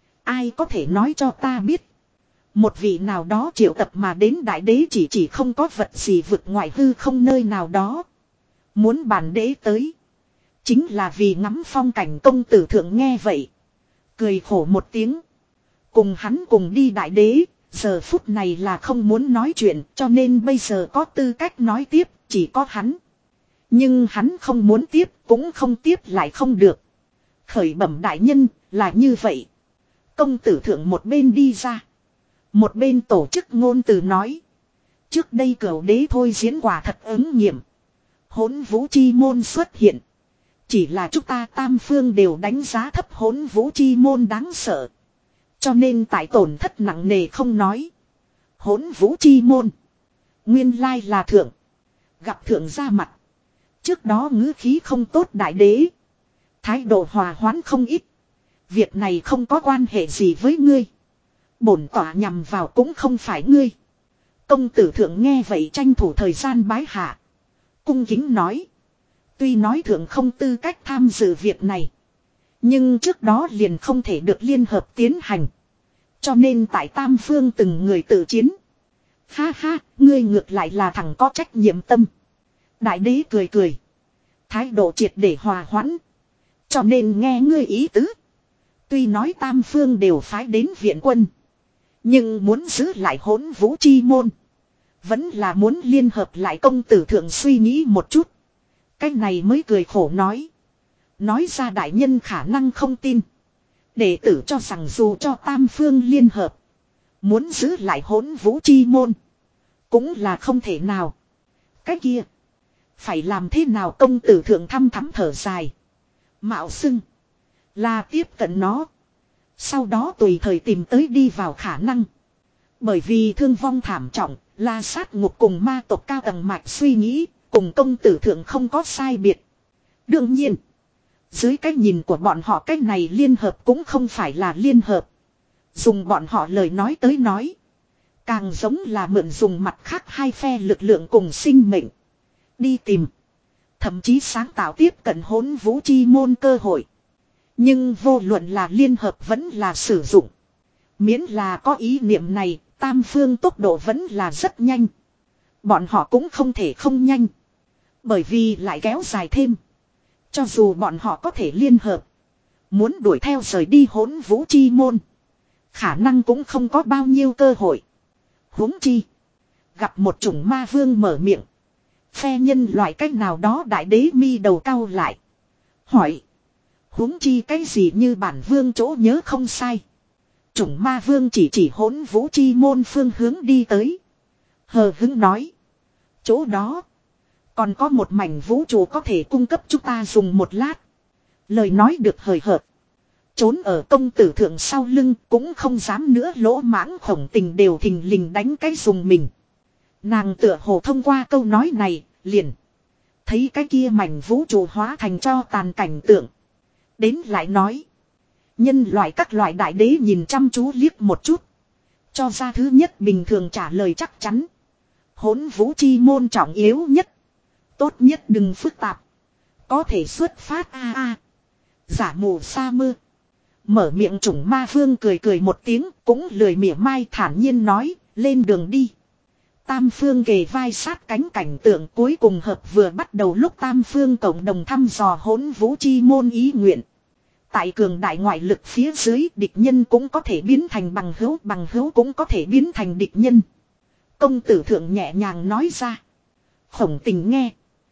ai có thể nói cho ta biết. Một vị nào đó triệu tập mà đến đại đế chỉ chỉ không có vật gì vượt ngoài hư không nơi nào đó. Muốn bản đế tới. Chính là vì ngắm phong cảnh công tử thượng nghe vậy. Cười khổ một tiếng. Cùng hắn cùng đi đại đế. Giờ phút này là không muốn nói chuyện cho nên bây giờ có tư cách nói tiếp chỉ có hắn. Nhưng hắn không muốn tiếp cũng không tiếp lại không được. Khởi bẩm đại nhân là như vậy. Công tử thượng một bên đi ra. Một bên tổ chức ngôn từ nói. Trước đây cửu đế thôi diễn quả thật ứng nghiệm. Hỗn Vũ Chi môn xuất hiện. Chỉ là chúng ta tam phương đều đánh giá thấp Hỗn Vũ Chi môn đáng sợ. Cho nên tại tổn thất nặng nề không nói. Hỗn Vũ Chi môn. Nguyên lai là thượng. Gặp thượng ra mặt. Trước đó ngữ khí không tốt đại đế. Thái độ hòa hoãn không ít. Việc này không có quan hệ gì với ngươi. Bổn tỏa nhằm vào cũng không phải ngươi. Công tử thượng nghe vậy tranh thủ thời gian bái hạ. Cung kính nói. Tuy nói thượng không tư cách tham dự việc này. Nhưng trước đó liền không thể được liên hợp tiến hành. Cho nên tại tam phương từng người tự chiến. Ha ha, ngươi ngược lại là thằng có trách nhiệm tâm. Đại đế cười cười. Thái độ triệt để hòa hoãn. Cho nên nghe ngươi ý tứ. Tuy nói tam phương đều phái đến viện quân. Nhưng muốn giữ lại Hỗn Vũ Chi môn. Vẫn là muốn liên hợp lại công tử thượng suy nghĩ một chút. Cái này mới cười khổ nói. Nói ra đại nhân khả năng không tin. Đệ tử cho rằng dù cho tam phương liên hợp. Muốn giữ lại Hỗn Vũ Chi môn. Cũng là không thể nào. Cái kia. Phải làm thế nào công tử thượng thăm thắm thở dài. Mạo xưng. Là tiếp cận nó. Sau đó tùy thời tìm tới đi vào khả năng. Bởi vì thương vong thảm trọng. La Sát ngục cùng ma tộc cao tầng mạch suy nghĩ. Cùng công tử thượng không có sai biệt. Đương nhiên. Dưới cái nhìn của bọn họ cái này liên hợp cũng không phải là liên hợp. Dùng bọn họ lời nói tới nói. Càng giống là mượn dùng mặt khác hai phe lực lượng cùng sinh mệnh. Đi tìm. Thậm chí sáng tạo tiếp cận Hỗn Vũ Chi môn cơ hội. Nhưng vô luận là liên hợp vẫn là sử dụng. Miễn là có ý niệm này, tam phương tốc độ vẫn là rất nhanh. Bọn họ cũng không thể không nhanh. Bởi vì lại kéo dài thêm. Cho dù bọn họ có thể liên hợp. Muốn đuổi theo rời đi Hỗn Vũ Chi môn. Khả năng cũng không có bao nhiêu cơ hội. Huống chi. Gặp một chủng ma vương mở miệng. Phe nhân loại cách nào đó đại đế mi đầu cau lại. Hỏi. Huống chi cái gì như bản vương chỗ nhớ không sai. Chủng ma vương chỉ chỉ hỗn vũ chi môn phương hướng đi tới. Hờ hứng nói. Chỗ đó. Còn có một mảnh vũ trụ có thể cung cấp chúng ta dùng một lát. Lời nói được hời hợt. Trốn ở công tử thượng sau lưng cũng không dám nữa lỗ mãng khổng tình đều thình lình đánh cái dùng mình. Nàng tựa hồ thông qua câu nói này, liền. Thấy cái kia mảnh vũ trụ hóa thành cho tàn cảnh tượng. Đến lại nói. Nhân loại các loại đại đế nhìn chăm chú liếc một chút. Cho ra thứ nhất bình thường trả lời chắc chắn. Hỗn vũ chi môn trọng yếu nhất. Tốt nhất đừng phức tạp. Có thể xuất phát a a. Giả mù sa mưa. Mở miệng chủng ma vương cười cười một tiếng. Cũng lười mỉa mai thản nhiên nói. Lên đường đi. Tam phương kề vai sát cánh cảnh tượng cuối cùng hợp vừa bắt đầu lúc tam phương cộng đồng thăm dò hỗn vũ chi môn ý nguyện. Tại cường đại ngoại lực phía dưới địch nhân cũng có thể biến thành bằng hữu, bằng hữu cũng có thể biến thành địch nhân. Công tử thượng nhẹ nhàng nói ra. Khổng tình nghe.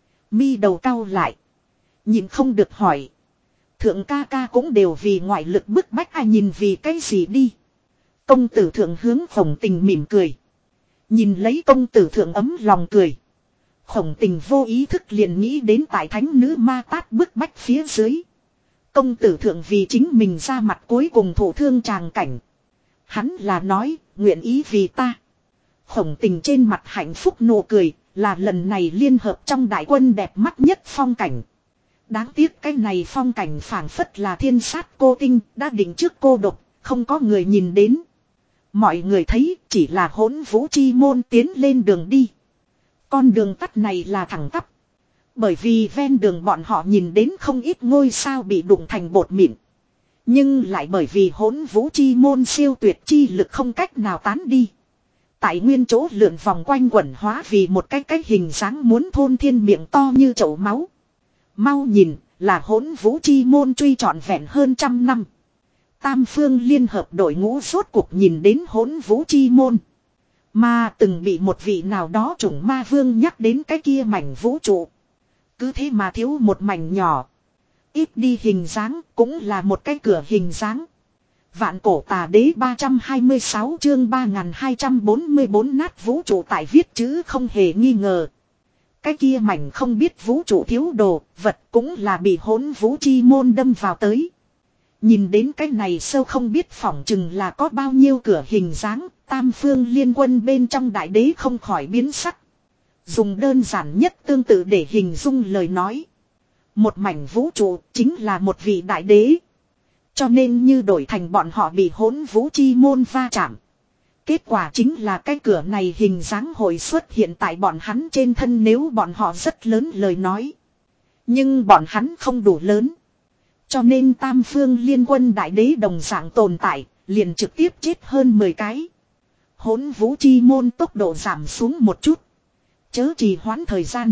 Mi đầu cau lại. Nhìn không được hỏi. Thượng ca ca cũng đều vì ngoại lực bức bách ai nhìn vì cái gì đi. Công tử thượng hướng khổng tình mỉm cười. Nhìn lấy công tử thượng ấm lòng cười. Khổng tình vô ý thức liền nghĩ đến tại thánh nữ ma tát bức bách phía dưới. Công tử thượng vì chính mình ra mặt cuối cùng thổ thương tràng cảnh. Hắn là nói, nguyện ý vì ta. Khổng tình trên mặt hạnh phúc nụ cười, là lần này liên hợp trong đại quân đẹp mắt nhất phong cảnh. Đáng tiếc cái này phong cảnh phảng phất là thiên sát cô tinh, đã định trước cô độc, không có người nhìn đến. Mọi người thấy chỉ là hỗn vũ chi môn tiến lên đường đi. Con đường tắt này là thẳng tắp. Bởi vì ven đường bọn họ nhìn đến không ít ngôi sao bị đụng thành bột mịn. Nhưng lại bởi vì hỗn vũ chi môn siêu tuyệt chi lực không cách nào tán đi. Tại nguyên chỗ lượn vòng quanh quẩn hóa vì một cái cái hình dáng muốn thôn thiên miệng to như chậu máu. Mau nhìn là hỗn vũ chi môn truy trọn vẹn hơn trăm năm. Tam phương liên hợp đội ngũ rốt cuộc nhìn đến hỗn vũ chi môn. Mà từng bị một vị nào đó chủng ma vương nhắc đến cái kia mảnh vũ trụ. Cứ thế mà thiếu một mảnh nhỏ. Ít đi hình dáng cũng là một cái cửa hình dáng. Vạn cổ tà đế ba trăm hai mươi sáu chương ba nghìn hai trăm bốn mươi bốn nát vũ trụ tại viết chữ không hề nghi ngờ. Cái kia mảnh không biết vũ trụ thiếu đồ vật cũng là bị hỗn vũ chi môn đâm vào tới. Nhìn đến cái này sâu không biết phỏng chừng là có bao nhiêu cửa hình dáng. Tam phương liên quân bên trong đại đế không khỏi biến sắc. Dùng đơn giản nhất tương tự để hình dung lời nói. Một mảnh vũ trụ chính là một vị đại đế. Cho nên như đổi thành bọn họ bị hỗn vũ chi môn va chạm. Kết quả chính là cái cửa này hình dáng hội xuất hiện tại bọn hắn trên thân nếu bọn họ rất lớn lời nói. Nhưng bọn hắn không đủ lớn. Cho nên tam phương liên quân đại đế đồng dạng tồn tại, liền trực tiếp chết hơn mười cái. Hỗn vũ chi môn tốc độ giảm xuống một chút. Chớ trì hoãn thời gian.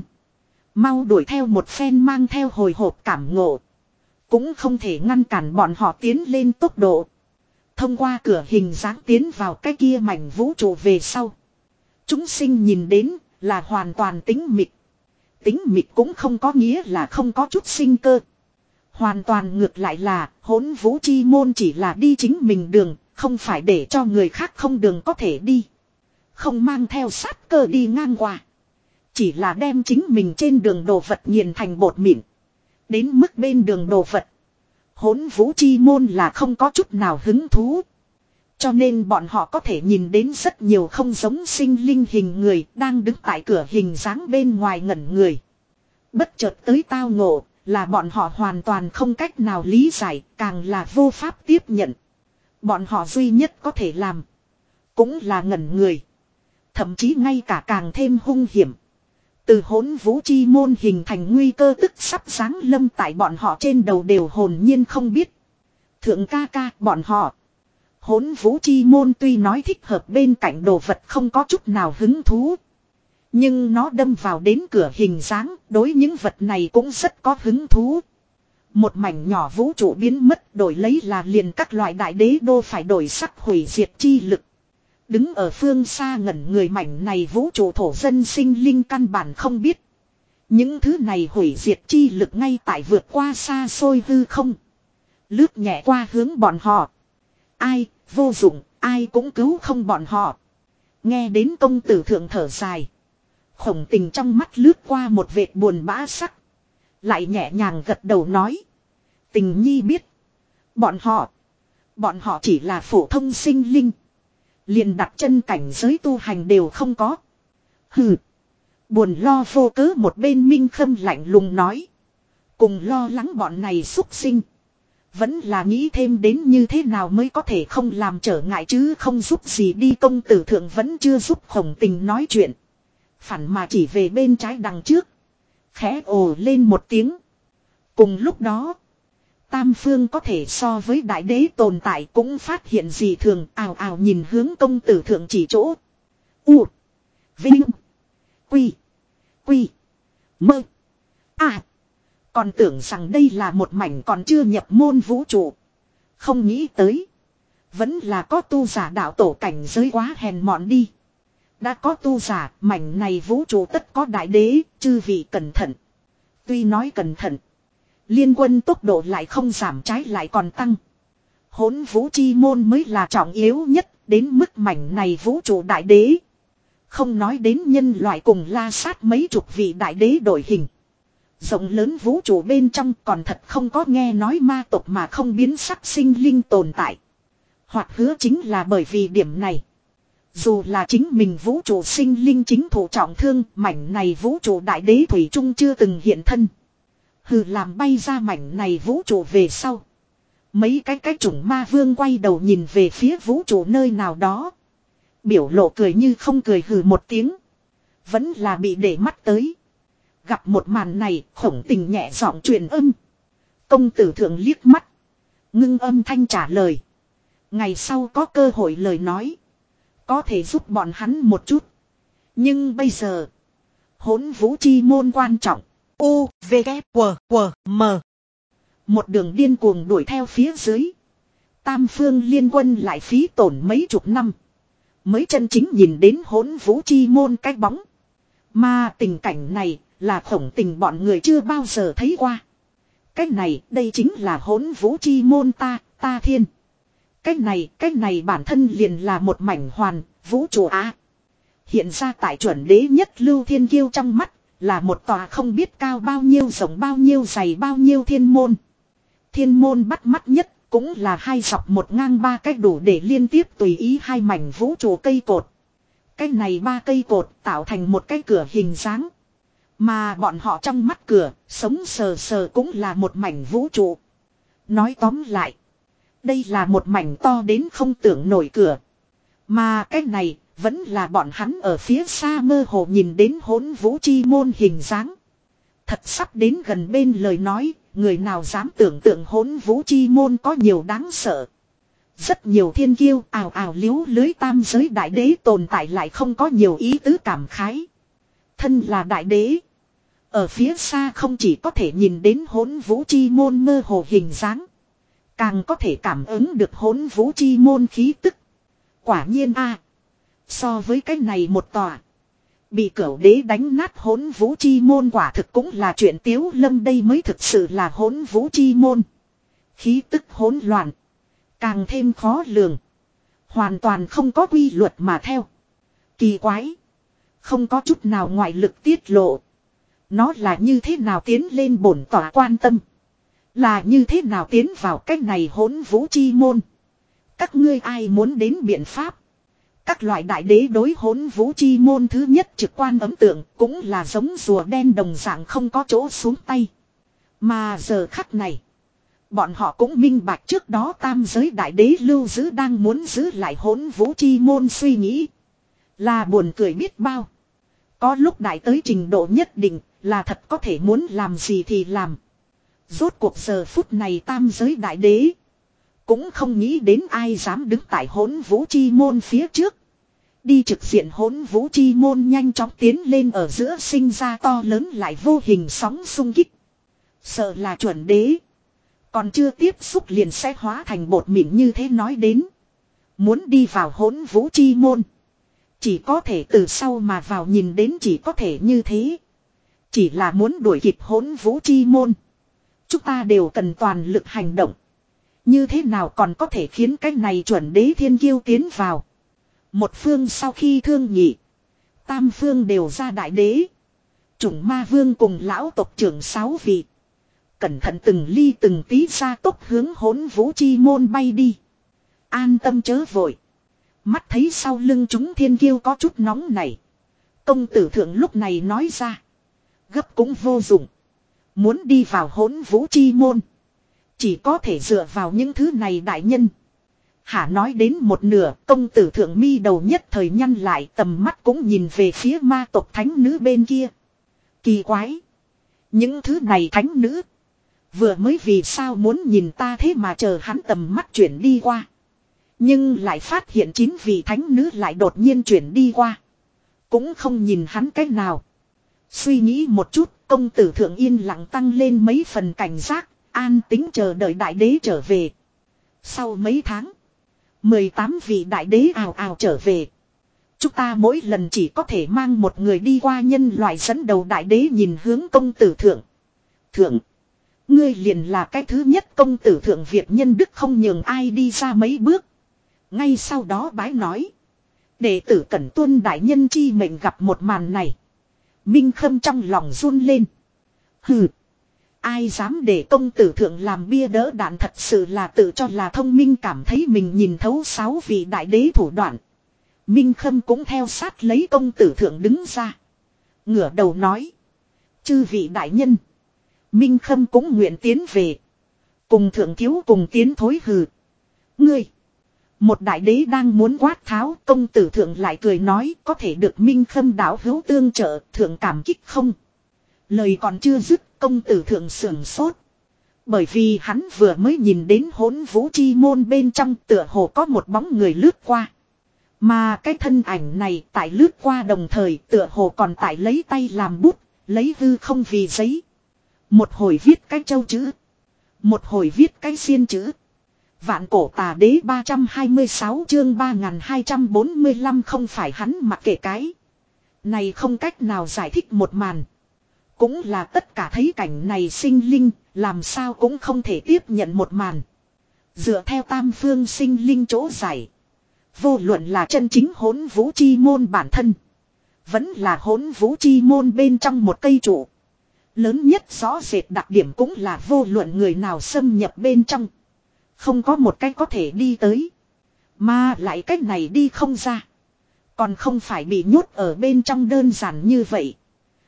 Mau đuổi theo một phen mang theo hồi hộp cảm ngộ. Cũng không thể ngăn cản bọn họ tiến lên tốc độ. Thông qua cửa hình dáng tiến vào cái kia mảnh vũ trụ về sau. Chúng sinh nhìn đến là hoàn toàn tĩnh mịch. Tĩnh mịch cũng không có nghĩa là không có chút sinh cơ. Hoàn toàn ngược lại là hỗn vũ chi môn chỉ là đi chính mình đường, không phải để cho người khác không đường có thể đi. Không mang theo sát cơ đi ngang qua. Chỉ là đem chính mình trên đường đồ vật nghiền thành bột mịn. Đến mức bên đường đồ vật. Hỗn vũ chi môn là không có chút nào hứng thú. Cho nên bọn họ có thể nhìn đến rất nhiều không giống sinh linh hình người đang đứng tại cửa hình dáng bên ngoài ngẩn người. Bất chợt tới tao ngộ là bọn họ hoàn toàn không cách nào lý giải, càng là vô pháp tiếp nhận. Bọn họ duy nhất có thể làm cũng là ngẩn người. Thậm chí ngay cả càng thêm hung hiểm. Từ hỗn vũ chi môn hình thành nguy cơ tức sắp giáng lâm tại bọn họ trên đầu đều hồn nhiên không biết. Thượng ca ca bọn họ. Hỗn vũ chi môn tuy nói thích hợp bên cạnh đồ vật không có chút nào hứng thú. Nhưng nó đâm vào đến cửa hình dáng, đối những vật này cũng rất có hứng thú. Một mảnh nhỏ vũ trụ biến mất đổi lấy là liền các loại đại đế đô phải đổi sắc hủy diệt chi lực. Đứng ở phương xa ngẩn người mảnh này vũ trụ thổ dân sinh linh căn bản không biết. Những thứ này hủy diệt chi lực ngay tại vượt qua xa xôi hư không. Lướt nhẹ qua hướng bọn họ. Ai, vô dụng, ai cũng cứu không bọn họ. Nghe đến công tử thượng thở dài. Khổng Tình trong mắt lướt qua một vệt buồn bã sắc. Lại nhẹ nhàng gật đầu nói. Tình nhi biết. Bọn họ. Bọn họ chỉ là phổ thông sinh linh. Liền đặt chân cảnh giới tu hành đều không có. Hừ. Buồn lo vô cớ một bên Minh Khâm lạnh lùng nói. Cùng lo lắng bọn này xúc sinh. Vẫn là nghĩ thêm đến như thế nào mới có thể không làm trở ngại chứ không giúp gì đi. Công tử thượng vẫn chưa giúp Khổng Tình nói chuyện. Phản mà chỉ về bên trái đằng trước. Khẽ ồ lên một tiếng. Cùng lúc đó. Tam phương có thể so với đại đế tồn tại cũng phát hiện gì thường ào ào nhìn hướng công tử thượng chỉ chỗ. U. Vinh. Quy. Quy. Mơ. À. Còn tưởng rằng đây là một mảnh còn chưa nhập môn vũ trụ. Không nghĩ tới. Vẫn là có tu giả đạo tổ cảnh giới quá hèn mọn đi. Đã có tu giả, mảnh này vũ trụ tất có đại đế, chư vị cẩn thận. Tuy nói cẩn thận. Liên quân tốc độ lại không giảm trái lại còn tăng. Hỗn vũ chi môn mới là trọng yếu nhất, đến mức mảnh này vũ trụ đại đế. Không nói đến nhân loại cùng la sát mấy chục vị đại đế đổi hình. Rộng lớn vũ trụ bên trong còn thật không có nghe nói ma tộc mà không biến sắc sinh linh tồn tại. Hoặc hứa chính là bởi vì điểm này. Dù là chính mình vũ trụ sinh linh chính thủ trọng thương, mảnh này vũ trụ đại đế thủy chung chưa từng hiện thân. Hừ làm bay ra mảnh này vũ trụ về sau. Mấy cái cái chủng ma vương quay đầu nhìn về phía vũ trụ nơi nào đó. Biểu lộ cười như không cười hừ một tiếng. Vẫn là bị để mắt tới. Gặp một màn này, Khổng Tình nhẹ giọng truyền âm. Công tử thượng liếc mắt. Ngưng âm thanh trả lời. Ngày sau có cơ hội lời nói. Có thể giúp bọn hắn một chút. Nhưng bây giờ. Hỗn vũ chi môn quan trọng. U, V, K, W, W, M. Một đường điên cuồng đuổi theo phía dưới. Tam phương liên quân lại phí tổn mấy chục năm. Mới chân chính nhìn đến hỗn vũ chi môn cái bóng. Mà tình cảnh này là Khổng Tình bọn người chưa bao giờ thấy qua. Cái này đây chính là hỗn vũ chi môn ta, ta thiên. Cái này, cái này bản thân liền là một mảnh hoàn, vũ trụ á. Hiện ra tại chuẩn đế nhất lưu thiên kiêu trong mắt, là một tòa không biết cao bao nhiêu rộng bao nhiêu dày bao nhiêu thiên môn. Thiên môn bắt mắt nhất, cũng là hai dọc một ngang ba cách đủ để liên tiếp tùy ý hai mảnh vũ trụ cây cột. Cái này ba cây cột tạo thành một cái cửa hình dáng. Mà bọn họ trong mắt cửa, sống sờ sờ cũng là một mảnh vũ trụ. Nói tóm lại. Đây là một mảnh to đến không tưởng nổi cửa. Mà cái này vẫn là bọn hắn ở phía xa mơ hồ nhìn đến hỗn vũ chi môn hình dáng. Thật sắp đến gần bên lời nói, người nào dám tưởng tượng hỗn vũ chi môn có nhiều đáng sợ. Rất nhiều thiên kiêu ào ào liếu lưới tam giới đại đế tồn tại lại không có nhiều ý tứ cảm khái. Thân là đại đế. Ở phía xa không chỉ có thể nhìn đến hỗn vũ chi môn mơ hồ hình dáng. Càng có thể cảm ứng được hỗn vũ chi môn khí tức. Quả nhiên a, so với cái này một tòa. Bị cửu đế đánh nát hỗn vũ chi môn quả thực cũng là chuyện tiếu lâm, đây mới thực sự là hỗn vũ chi môn. Khí tức hỗn loạn. Càng thêm khó lường. Hoàn toàn không có quy luật mà theo. Kỳ quái. Không có chút nào ngoại lực tiết lộ. Nó là như thế nào tiến lên bổn tỏa quan tâm. Là như thế nào tiến vào cách này hỗn vũ chi môn. Các ngươi ai muốn đến biện pháp. Các loại đại đế đối hỗn vũ chi môn thứ nhất trực quan ấn tượng cũng là giống rùa đen đồng dạng không có chỗ xuống tay. Mà giờ khắc này. Bọn họ cũng minh bạch trước đó tam giới đại đế lưu giữ đang muốn giữ lại hỗn vũ chi môn suy nghĩ. Là buồn cười biết bao. Có lúc đại tới trình độ nhất định là thật có thể muốn làm gì thì làm. Rốt cuộc giờ phút này tam giới đại đế. Cũng không nghĩ đến ai dám đứng tại hỗn vũ chi môn phía trước. Đi trực diện hỗn vũ chi môn nhanh chóng tiến lên ở giữa sinh ra to lớn lại vô hình sóng xung kích. Sợ là chuẩn đế. Còn chưa tiếp xúc liền sẽ hóa thành bột mịn như thế nói đến. Muốn đi vào hỗn vũ chi môn. Chỉ có thể từ sau mà vào nhìn đến chỉ có thể như thế. Chỉ là muốn đuổi kịp Hỗn Vũ Chi Môn. Chúng ta đều cần toàn lực hành động. Như thế nào còn có thể khiến cái này chuẩn đế thiên kiêu tiến vào. Một phương sau khi thương nghị. Tam phương đều ra đại đế. Chủng ma vương cùng lão tộc trưởng sáu vị. Cẩn thận từng ly từng tí ra tốc hướng Hỗn Vũ Chi Môn bay đi. An tâm chớ vội. Mắt thấy sau lưng chúng thiên kiêu có chút nóng này. Công tử thượng lúc này nói ra. Gấp cũng vô dụng. Muốn đi vào Hỗn Vũ Chi Môn. Chỉ có thể dựa vào những thứ này đại nhân. Hả nói đến một nửa, công tử thượng mi đầu nhất thời nhăn lại, tầm mắt cũng nhìn về phía ma tộc thánh nữ bên kia. Kỳ quái. Những thứ này thánh nữ. Vừa mới vì sao muốn nhìn ta thế mà chờ hắn tầm mắt chuyển đi qua. Nhưng lại phát hiện chín vị thánh nữ lại đột nhiên chuyển đi qua. Cũng không nhìn hắn cách nào. Suy nghĩ một chút, công tử thượng yên lặng tăng lên mấy phần cảnh giác, an tính chờ đợi đại đế trở về. Sau mấy tháng, mười tám vị đại đế ào ào trở về. Chúng ta mỗi lần chỉ có thể mang một người đi qua, nhân loại dẫn đầu đại đế nhìn hướng công tử thượng. Thượng, ngươi liền là cái thứ nhất. Công tử thượng việc nhân đức không nhường ai đi ra mấy bước. Ngay sau đó bái nói. Đệ tử Cẩn tuân đại nhân chi mệnh. Gặp một màn này, Minh Khâm trong lòng run lên. Hừ, ai dám để công tử thượng làm bia đỡ đạn, thật sự là tự cho là thông minh, cảm thấy mình nhìn thấu sáu vị đại đế thủ đoạn. Minh Khâm cũng theo sát lấy công tử thượng đứng ra. Ngửa đầu nói. Chư vị đại nhân, Minh Khâm cũng nguyện tiến về. Cùng thượng thiếu cùng tiến thối. Hừ, ngươi. Một đại đế đang muốn quát tháo, công tử thượng lại cười nói, có thể được Minh Khâm đạo hữu tương trợ, thượng cảm kích không. Lời còn chưa dứt, công tử thượng sưởng sốt. Bởi vì hắn vừa mới nhìn đến Hỗn Vũ Chi Môn bên trong tựa hồ có một bóng người lướt qua. Mà cái thân ảnh này tại lướt qua đồng thời tựa hồ còn tại lấy tay làm bút, lấy hư không vì giấy. Một hồi viết cái châu chữ, một hồi viết cái xiên chữ. Vạn cổ tà đế ba trăm hai mươi sáu chương ba nghìn hai trăm bốn mươi lăm không phải hắn mặc kệ cái. Này không cách nào giải thích một màn. Cũng là tất cả thấy cảnh này sinh linh, làm sao cũng không thể tiếp nhận một màn. Dựa theo tam phương sinh linh chỗ giải. Vô luận là chân chính Hỗn Vũ Chi Môn bản thân. Vẫn là Hỗn Vũ Chi Môn bên trong một cây trụ. Lớn nhất rõ rệt đặc điểm cũng là vô luận người nào xâm nhập bên trong. Không có một cách có thể đi tới. Mà lại cách này đi không ra. Còn không phải bị nhốt ở bên trong đơn giản như vậy.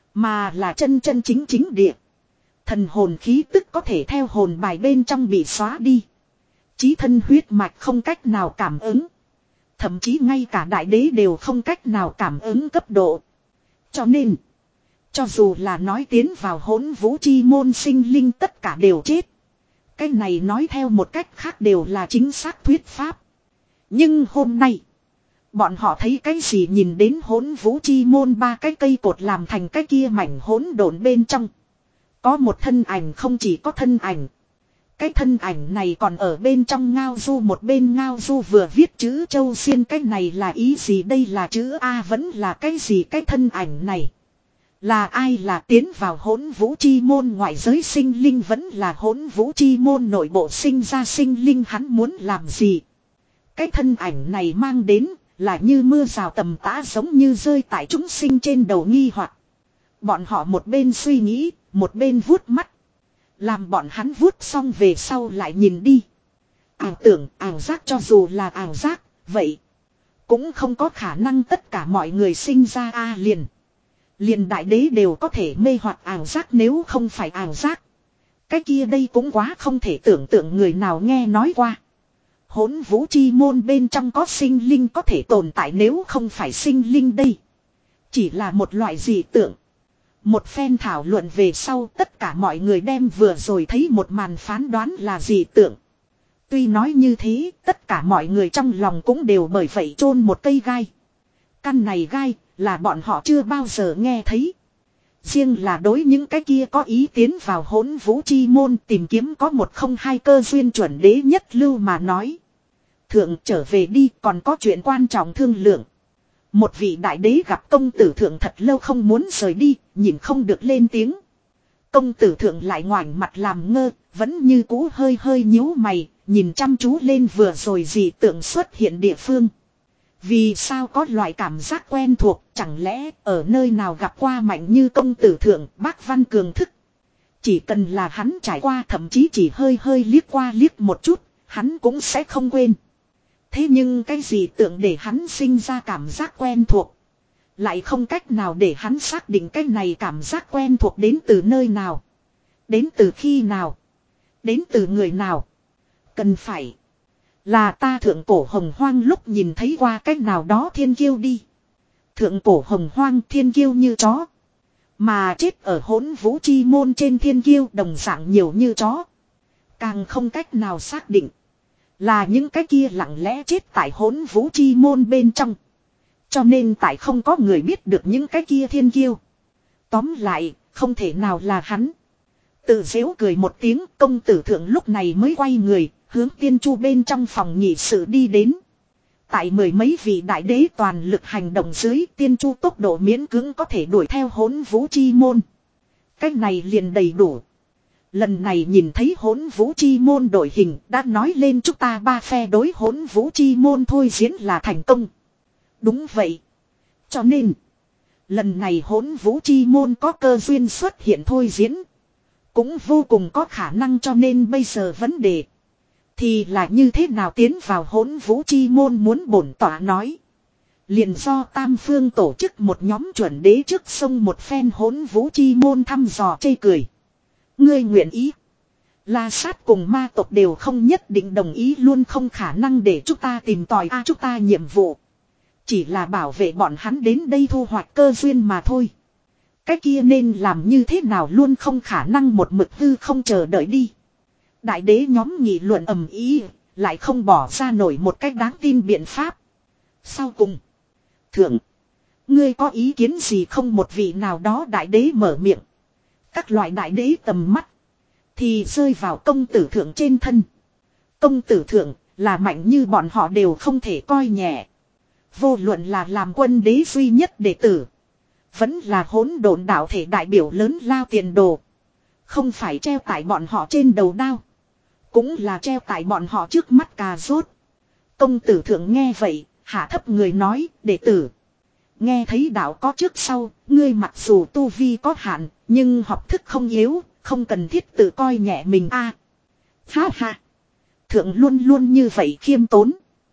Mà là chân chân chính chính địa. Thần hồn khí tức có thể theo hồn bài bên trong bị xóa đi. Chí thân huyết mạch không cách nào cảm ứng. Thậm chí ngay cả đại đế đều không cách nào cảm ứng cấp độ. Cho nên, cho dù là nói tiến vào Hỗn Vũ Chi Môn sinh linh tất cả đều chết. Cái này nói theo một cách khác đều là chính xác thuyết pháp. Nhưng hôm nay, bọn họ thấy cái gì, nhìn đến Hỗn Vũ Chi Môn ba cái cây cột làm thành cái kia mảnh hỗn độn bên trong. Có một thân ảnh, không chỉ có thân ảnh. Cái thân ảnh này còn ở bên trong ngao du, một bên ngao du vừa viết chữ châu xiên. Cái này là ý gì, đây là chữ A vẫn là cái gì, cái thân ảnh này là ai, là tiến vào Hỗn Vũ Chi Môn ngoại giới sinh linh vẫn là Hỗn Vũ Chi Môn nội bộ sinh ra sinh linh, hắn muốn làm gì. Cái thân ảnh này mang đến là như mưa rào tầm tã, giống như rơi tại chúng sinh trên đầu nghi hoặc. Bọn họ một bên suy nghĩ, một bên vuốt mắt. Làm bọn hắn vuốt xong về sau lại nhìn đi. Ảo tưởng, ảo giác, cho dù là ảo giác, vậy cũng không có khả năng tất cả mọi người sinh ra a liền. Liền đại đế đều có thể mê hoặc ảo giác, nếu không phải ảo giác. Cái kia đây cũng quá không thể tưởng tượng, người nào nghe nói qua. Hỗn Vũ Chi Môn bên trong có sinh linh có thể tồn tại, nếu không phải sinh linh đây. Chỉ là một loại dị tượng. Một phen thảo luận về sau, tất cả mọi người đem vừa rồi thấy một màn phán đoán là dị tượng. Tuy nói như thế, tất cả mọi người trong lòng cũng đều bởi vậy chôn một cây gai. Căn này gai là bọn họ chưa bao giờ nghe thấy. Riêng là đối những cái kia có ý tiến vào Hỗn Vũ Chi Môn tìm kiếm có một không hai cơ duyên chuẩn đế nhất lưu mà nói. Thượng trở về đi, còn có chuyện quan trọng thương lượng. Một vị đại đế gặp công tử thượng thật lâu không muốn rời đi, nhìn không được lên tiếng. Công tử thượng lại ngoảnh mặt làm ngơ, vẫn như cũ hơi hơi nhíu mày, nhìn chăm chú lên vừa rồi dị tượng xuất hiện địa phương. Vì sao có loại cảm giác quen thuộc, chẳng lẽ ở nơi nào gặp qua mạnh như công tử thượng, bác Văn Cường thức. Chỉ cần là hắn trải qua, thậm chí chỉ hơi hơi liếc qua liếc một chút, hắn cũng sẽ không quên. Thế nhưng cái gì tượng để hắn sinh ra cảm giác quen thuộc, lại không cách nào để hắn xác định cái này cảm giác quen thuộc đến từ nơi nào, đến từ khi nào, đến từ người nào. Cần phải là ta thượng cổ hồng hoang lúc nhìn thấy qua cách nào đó thiên kiêu đi. Thượng cổ hồng hoang thiên kiêu như chó, mà chết ở hỗn vũ chi môn trên thiên kiêu đồng dạng nhiều như chó. Càng không cách nào xác định là những cái kia lặng lẽ chết tại hỗn vũ chi môn bên trong. Cho nên tại không có người biết được những cái kia thiên kiêu. Tóm lại, không thể nào là hắn. Tự giễu cười một tiếng, công tử thượng lúc này mới quay người, hướng tiên chu bên trong phòng nghị sự đi đến. Tại mười mấy vị đại đế toàn lực hành động dưới, tiên chu tốc độ miễn cưỡng có thể đuổi theo hỗn vũ chi môn. Cách này liền đầy đủ. Lần này nhìn thấy hỗn vũ chi môn đổi hình, đã nói lên chúng ta ba phe đối hỗn vũ chi môn thôi diễn là thành công. Đúng vậy. Cho nên, lần này hỗn vũ chi môn có cơ duyên xuất hiện thôi diễn, cũng vô cùng có khả năng, cho nên bây giờ vấn đề thì là như thế nào tiến vào hỗn vũ chi môn. Muốn bổn tọa nói, liền do tam phương tổ chức một nhóm chuẩn đế trước sông một phen hỗn vũ chi môn thăm dò chê cười. Ngươi nguyện ý, La Sát cùng ma tộc đều không nhất định đồng ý, luôn không khả năng để chúng ta tìm tòi a chúng ta nhiệm vụ chỉ là bảo vệ bọn hắn đến đây thu hoạch cơ duyên mà thôi. Cái kia nên làm như thế nào luôn không khả năng một mực hư không chờ đợi đi. Đại đế nhóm nghị luận ầm ĩ, lại không bỏ ra nổi một cách đáng tin biện pháp. Sau cùng, thượng, ngươi có ý kiến gì không? Một vị nào đó đại đế mở miệng. Các loại đại đế tầm mắt thì rơi vào công tử thượng trên thân. Công tử thượng là mạnh như bọn họ đều không thể coi nhẹ. Vô luận là làm quân đế duy nhất đệ tử, vẫn là hỗn độn đạo thể đại biểu lớn lao tiền đồ, không phải treo tại bọn họ trên đầu đao, cũng là treo tại bọn họ trước mắt cà rốt. Công tử thượng nghe vậy, hạ thấp người nói, đệ tử nghe thấy đạo có trước sau, ngươi mặc dù tu vi có hạn, nhưng học thức không yếu, không cần thiết tự coi nhẹ mình a. Ha ha. Thượng luôn luôn như vậy khiêm tốn.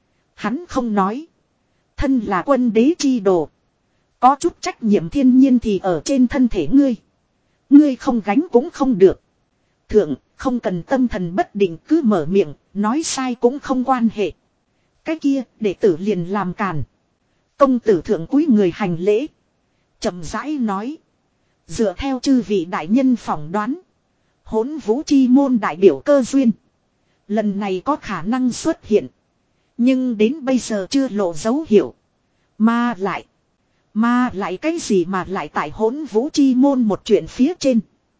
Hắn không nói, thân là quân đế chi đồ, có chút trách nhiệm thiên nhiên thì ở trên thân thể ngươi. Ngươi không gánh cũng không được. Thượng, không cần tâm thần bất định, cứ mở miệng, nói sai cũng không quan hệ. Cái kia, đệ tử liền làm càn. Công tử thượng cúi người hành lễ, chậm rãi nói. Dựa theo chư vị đại nhân phỏng đoán, hỗn vũ chi môn đại biểu cơ duyên lần này có khả năng xuất hiện, nhưng đến bây giờ chưa lộ dấu hiệu. Mà lại, mà lại cái gì mà lại tại hỗn vũ chi môn một chuyện phía trên.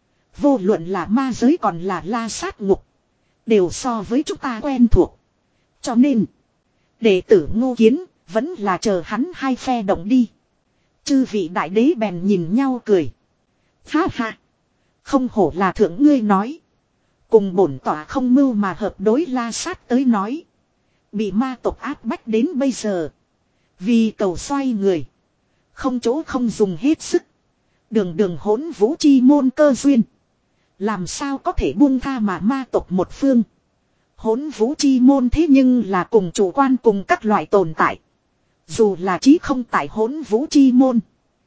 Vô luận là ma giới còn là La Sát ngục, đều so với chúng ta quen thuộc. Cho nên, đệ tử Ngô Kiến, vẫn là chờ hắn hai phe động đi. Chư vị đại đế bèn nhìn nhau cười. Ha ha, không hổ là thượng ngươi nói. Cùng bổn tỏa không mưu mà hợp, đối La Sát tới nói, bị ma tộc áp bách đến bây giờ, vì cầu xoay người, không chỗ không dùng hết sức. Đường đường hỗn vũ chi môn cơ duyên, làm sao có thể buông tha mà ma tộc một phương. Hỗn vũ chi môn thế nhưng là cùng chủ quan cùng các loại tồn tại. Dù là chí không tại hỗn vũ chi môn,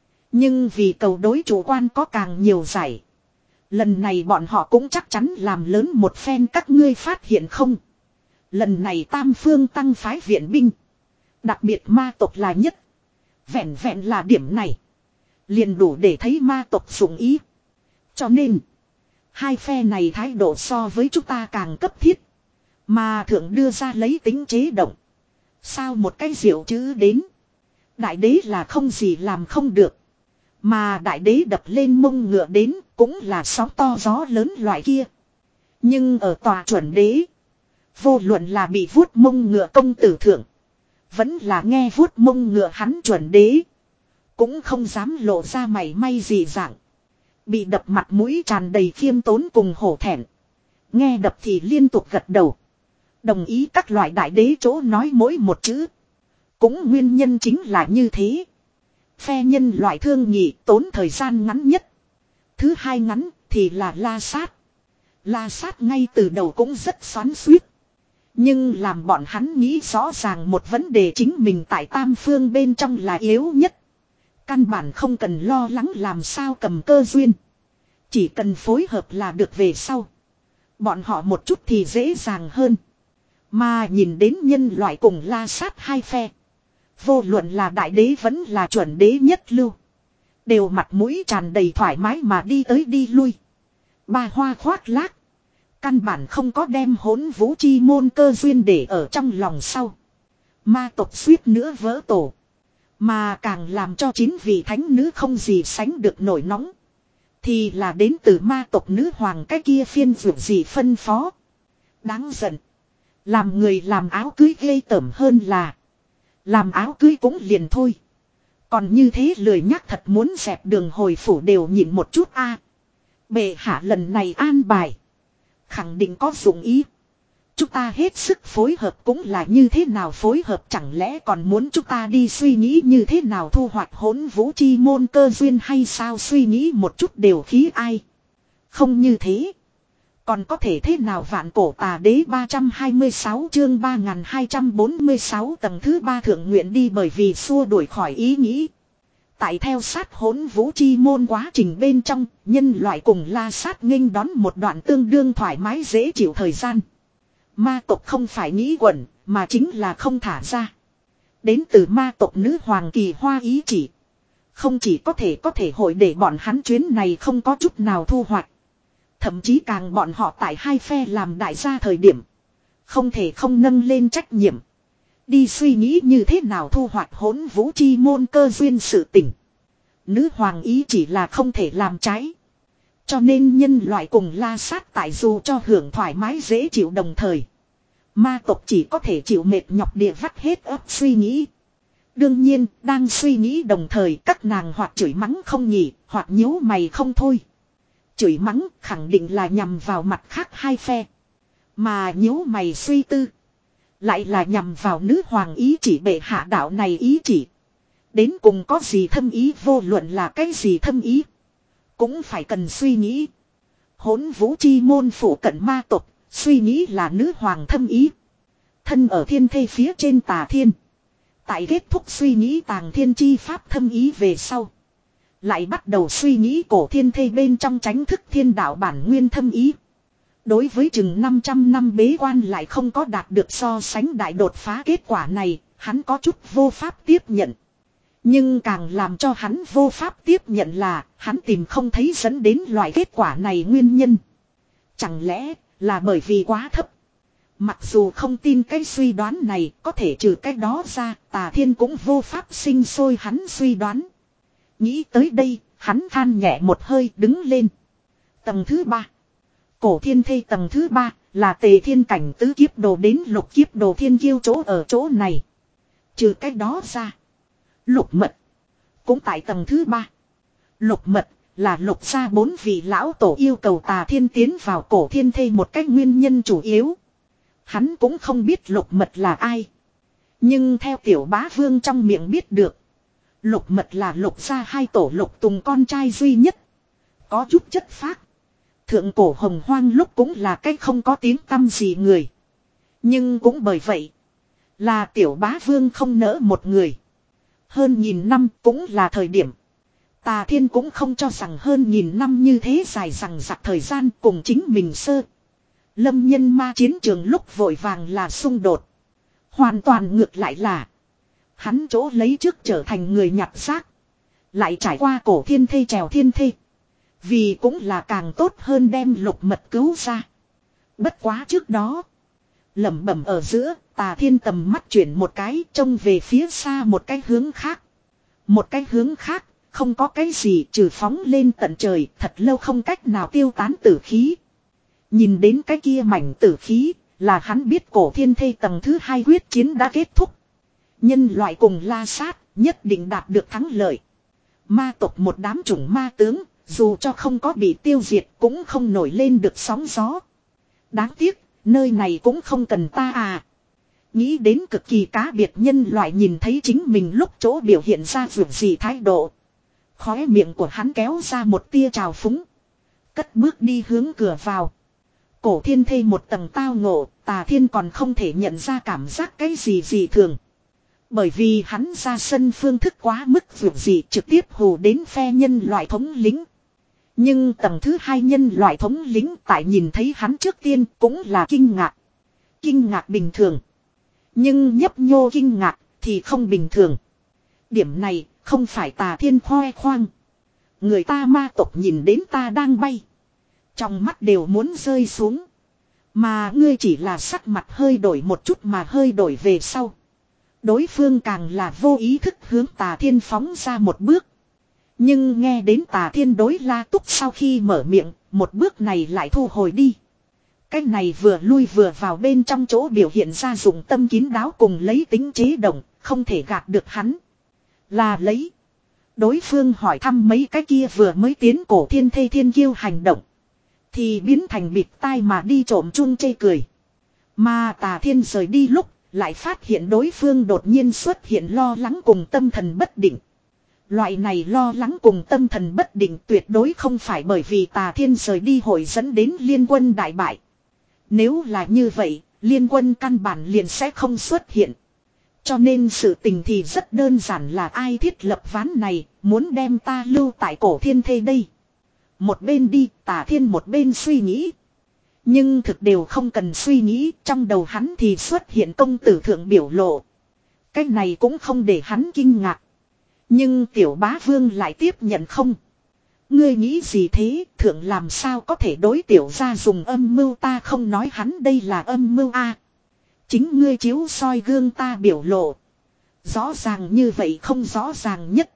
nhưng vì cầu đối chủ quan có càng nhiều giải, lần này bọn họ cũng chắc chắn làm lớn một phen. Các ngươi phát hiện không? Lần này tam phương tăng phái viện binh, đặc biệt ma tộc là nhất. Vẹn vẹn là điểm này, liền đủ để thấy ma tộc dụng ý. Cho nên, hai phe này thái độ so với chúng ta càng cấp thiết. Mà thượng đưa ra lấy tính chế động. Sao một cái diệu chữ đến? Đại đế là không gì làm không được. Mà đại đế đập lên mông ngựa đến, cũng là sóng to gió lớn loại kia. Nhưng ở tòa chuẩn đế, vô luận là bị vuốt mông ngựa công tử thượng, Vẫn là nghe vuốt mông ngựa hắn chuẩn đế. Cũng không dám lộ ra mảy may gì dạng. Bị đập mặt mũi tràn đầy khiêm tốn cùng hổ thẹn. Nghe đập thì liên tục gật đầu. Đồng ý các loại đại đế chỗ nói mỗi một chữ. Cũng nguyên nhân chính là như thế. Phe nhân loại thương nghị tốn thời gian ngắn nhất. Thứ hai ngắn thì là La Sát. La Sát ngay từ đầu cũng rất xoắn xuýt. Nhưng làm bọn hắn nghĩ rõ ràng một vấn đề chính mình tại tam phương bên trong là yếu nhất. Căn bản không cần lo lắng làm sao cầm cơ duyên. Chỉ cần phối hợp là được về sau. Bọn họ một chút thì dễ dàng hơn. Mà nhìn đến nhân loại cùng La Sát hai phe. Vô luận là đại đế vẫn là chuẩn đế nhất lưu. Đều mặt mũi tràn đầy thoải mái mà đi tới đi lui. Ba hoa khoác lác. Căn bản không có đem hỗn vũ chi môn cơ duyên để ở trong lòng sau. Ma tộc suýt nữa vỡ tổ. Mà càng làm cho chín vị thánh nữ không gì sánh được nổi nóng. Thì là đến từ ma tộc nữ hoàng cái kia phiên vượt gì phân phó. Đáng giận. Làm người làm áo cưới ghê tởm hơn là. Làm áo cưới cũng liền thôi. Còn như thế lười nhắc thật muốn dẹp đường hồi phủ đều nhịn một chút a. Bệ hạ lần này an bài. Khẳng định có dụng ý. Chúng ta hết sức phối hợp cũng là như thế nào phối hợp chẳng lẽ còn muốn chúng ta đi suy nghĩ như thế nào thu hoạch hỗn vũ chi môn cơ duyên hay sao suy nghĩ một chút đều khí ai. Không như thế. Còn có thể thế nào vạn cổ tà đế ba trăm hai mươi sáu chương ba nghìn hai trăm bốn mươi sáu tầng thứ ba thượng nguyện đi bởi vì xua đuổi khỏi ý nghĩ. Tại theo sát hỗn vũ chi môn quá trình bên trong, nhân loại cùng La Sát nghênh đón một đoạn tương đương thoải mái dễ chịu thời gian. Ma tộc không phải nghĩ quẩn, mà chính là không thả ra. Đến từ ma tộc nữ hoàng kỳ hoa ý chỉ. Không chỉ có thể có thể hội để bọn hắn chuyến này không có chút nào thu hoạch. Thậm chí càng bọn họ tại hai phe làm đại gia thời điểm. Không thể không nâng lên trách nhiệm. Đi suy nghĩ như thế nào thu hoạch hỗn vũ chi môn cơ duyên sự tỉnh. Nữ hoàng ý chỉ là không thể làm trái. Cho nên nhân loại cùng La Sát tại dù cho hưởng thoải mái dễ chịu đồng thời. Ma tộc chỉ có thể chịu mệt nhọc địa vắt hết ấp suy nghĩ. Đương nhiên, đang suy nghĩ đồng thời các nàng hoặc chửi mắng không nhỉ, hoặc nhíu mày không thôi. Chửi mắng khẳng định là nhằm vào mặt khác hai phe. Mà nhíu mày suy tư. Lại là nhằm vào nữ hoàng ý chỉ bệ hạ đạo này ý chỉ. Đến cùng có gì thâm ý vô luận là cái gì thâm ý. Cũng phải cần suy nghĩ. Hỗn vũ chi môn phủ cận ma tộc. Suy nghĩ là nữ hoàng thâm ý. Thân ở thiên thê phía trên tà thiên. Tại kết thúc suy nghĩ tàng thiên chi pháp thâm ý về sau. Lại bắt đầu suy nghĩ cổ thiên thê bên trong tránh thức thiên đạo bản nguyên thâm ý. Đối với chừng năm trăm năm bế quan lại không có đạt được so sánh đại đột phá kết quả này, hắn có chút vô pháp tiếp nhận. Nhưng càng làm cho hắn vô pháp tiếp nhận là, hắn tìm không thấy dẫn đến loại kết quả này nguyên nhân. Chẳng lẽ là bởi vì quá thấp? Mặc dù không tin cái suy đoán này, có thể trừ cái đó ra, tà thiên cũng vô pháp sinh sôi hắn suy đoán. Nghĩ tới đây, hắn than nhẹ một hơi đứng lên. Tầng thứ ba. Cổ thiên thê tầng thứ ba là tề thiên cảnh tứ kiếp đồ đến lục kiếp đồ thiên kiêu chỗ ở chỗ này. Trừ cái đó ra. Lục mật. Cũng tại tầng thứ ba. Lục mật là lục gia bốn vị lão tổ yêu cầu tà thiên tiến vào cổ thiên thê một cách nguyên nhân chủ yếu. Hắn cũng không biết lục mật là ai. Nhưng theo tiểu bá vương trong miệng biết được. Lục mật là lục gia hai tổ lục tùng con trai duy nhất. Có chút chất phác. Thượng cổ hồng hoang lúc cũng là cái không có tiếng tăm gì người. Nhưng cũng bởi vậy. Là tiểu bá vương không nỡ một người. Hơn nghìn năm cũng là thời điểm. Tà thiên cũng không cho rằng hơn nghìn năm như thế dài rằng giặc thời gian cùng chính mình sơ. Lâm nhân ma chiến trường lúc vội vàng là xung đột. Hoàn toàn ngược lại là. Hắn chỗ lấy trước trở thành người nhặt xác. Lại trải qua cổ thiên thê trèo thiên thê. Vì cũng là càng tốt hơn đem lục mật cứu ra. Bất quá trước đó. Lẩm bẩm ở giữa, tà thiên tầm mắt chuyển một cái trông về phía xa một cái hướng khác. Một cái hướng khác, không có cái gì trừ phóng lên tận trời, thật lâu không cách nào tiêu tán tử khí. Nhìn đến cái kia mảnh tử khí, là hắn biết cổ thiên thê tầng thứ hai quyết chiến đã kết thúc. Nhân loại cùng la sát nhất định đạt được thắng lợi. Ma tộc một đám chủng ma tướng, dù cho không có bị tiêu diệt cũng không nổi lên được sóng gió. Đáng tiếc, nơi này cũng không cần ta à. Nghĩ đến cực kỳ cá biệt nhân loại nhìn thấy chính mình lúc chỗ biểu hiện ra vượt gì thái độ. Khóe miệng của hắn kéo ra một tia trào phúng. Cất bước đi hướng cửa vào. Cổ thiên thê một tầng tao ngộ, Tà Thiên còn không thể nhận ra cảm giác cái gì gì thường. Bởi vì hắn ra sân phương thức quá mức vượt gì trực tiếp hù đến phe nhân loại thống lĩnh. Nhưng tầng thứ hai nhân loại thống lĩnh tại nhìn thấy hắn trước tiên cũng là kinh ngạc. Kinh ngạc bình thường. Nhưng nhấp nhô kinh ngạc thì không bình thường. Điểm này không phải Tà Thiên khoe khoang. Người ta ma tộc nhìn đến ta đang bay. Trong mắt đều muốn rơi xuống. Mà ngươi chỉ là sắc mặt hơi đổi một chút mà hơi đổi về sau. Đối phương càng là vô ý thức hướng Tà Thiên phóng ra một bước. Nhưng nghe đến Tà Thiên đối La Túc sau khi mở miệng, một bước này lại thu hồi đi. Cái này vừa lui vừa vào bên trong chỗ biểu hiện ra dụng tâm kín đáo cùng lấy tính chế động, không thể gạt được hắn. Là lấy. Đối phương hỏi thăm mấy cái kia vừa mới tiến cổ thiên thê thiên kiêu hành động. Thì biến thành bịt tai mà đi trộm chung chê cười. Mà Tà Thiên rời đi lúc, lại phát hiện đối phương đột nhiên xuất hiện lo lắng cùng tâm thần bất định. Loại này lo lắng cùng tâm thần bất định tuyệt đối không phải bởi vì Tà Thiên rời đi hội dẫn đến liên quân đại bại. Nếu là như vậy, liên quân căn bản liền sẽ không xuất hiện. Cho nên sự tình thì rất đơn giản là ai thiết lập ván này, muốn đem ta lưu tại cổ thiên thê đây. Một bên đi, Tà Thiên một bên suy nghĩ. Nhưng thực đều không cần suy nghĩ, trong đầu hắn thì xuất hiện công tử thượng biểu lộ. Cái này cũng không để hắn kinh ngạc. Nhưng tiểu bá vương lại tiếp nhận không. Ngươi nghĩ gì thế, thượng làm sao có thể đối tiểu ra dùng âm mưu, ta không nói hắn đây là âm mưu a. Chính ngươi chiếu soi gương ta biểu lộ. Rõ ràng như vậy không rõ ràng nhất.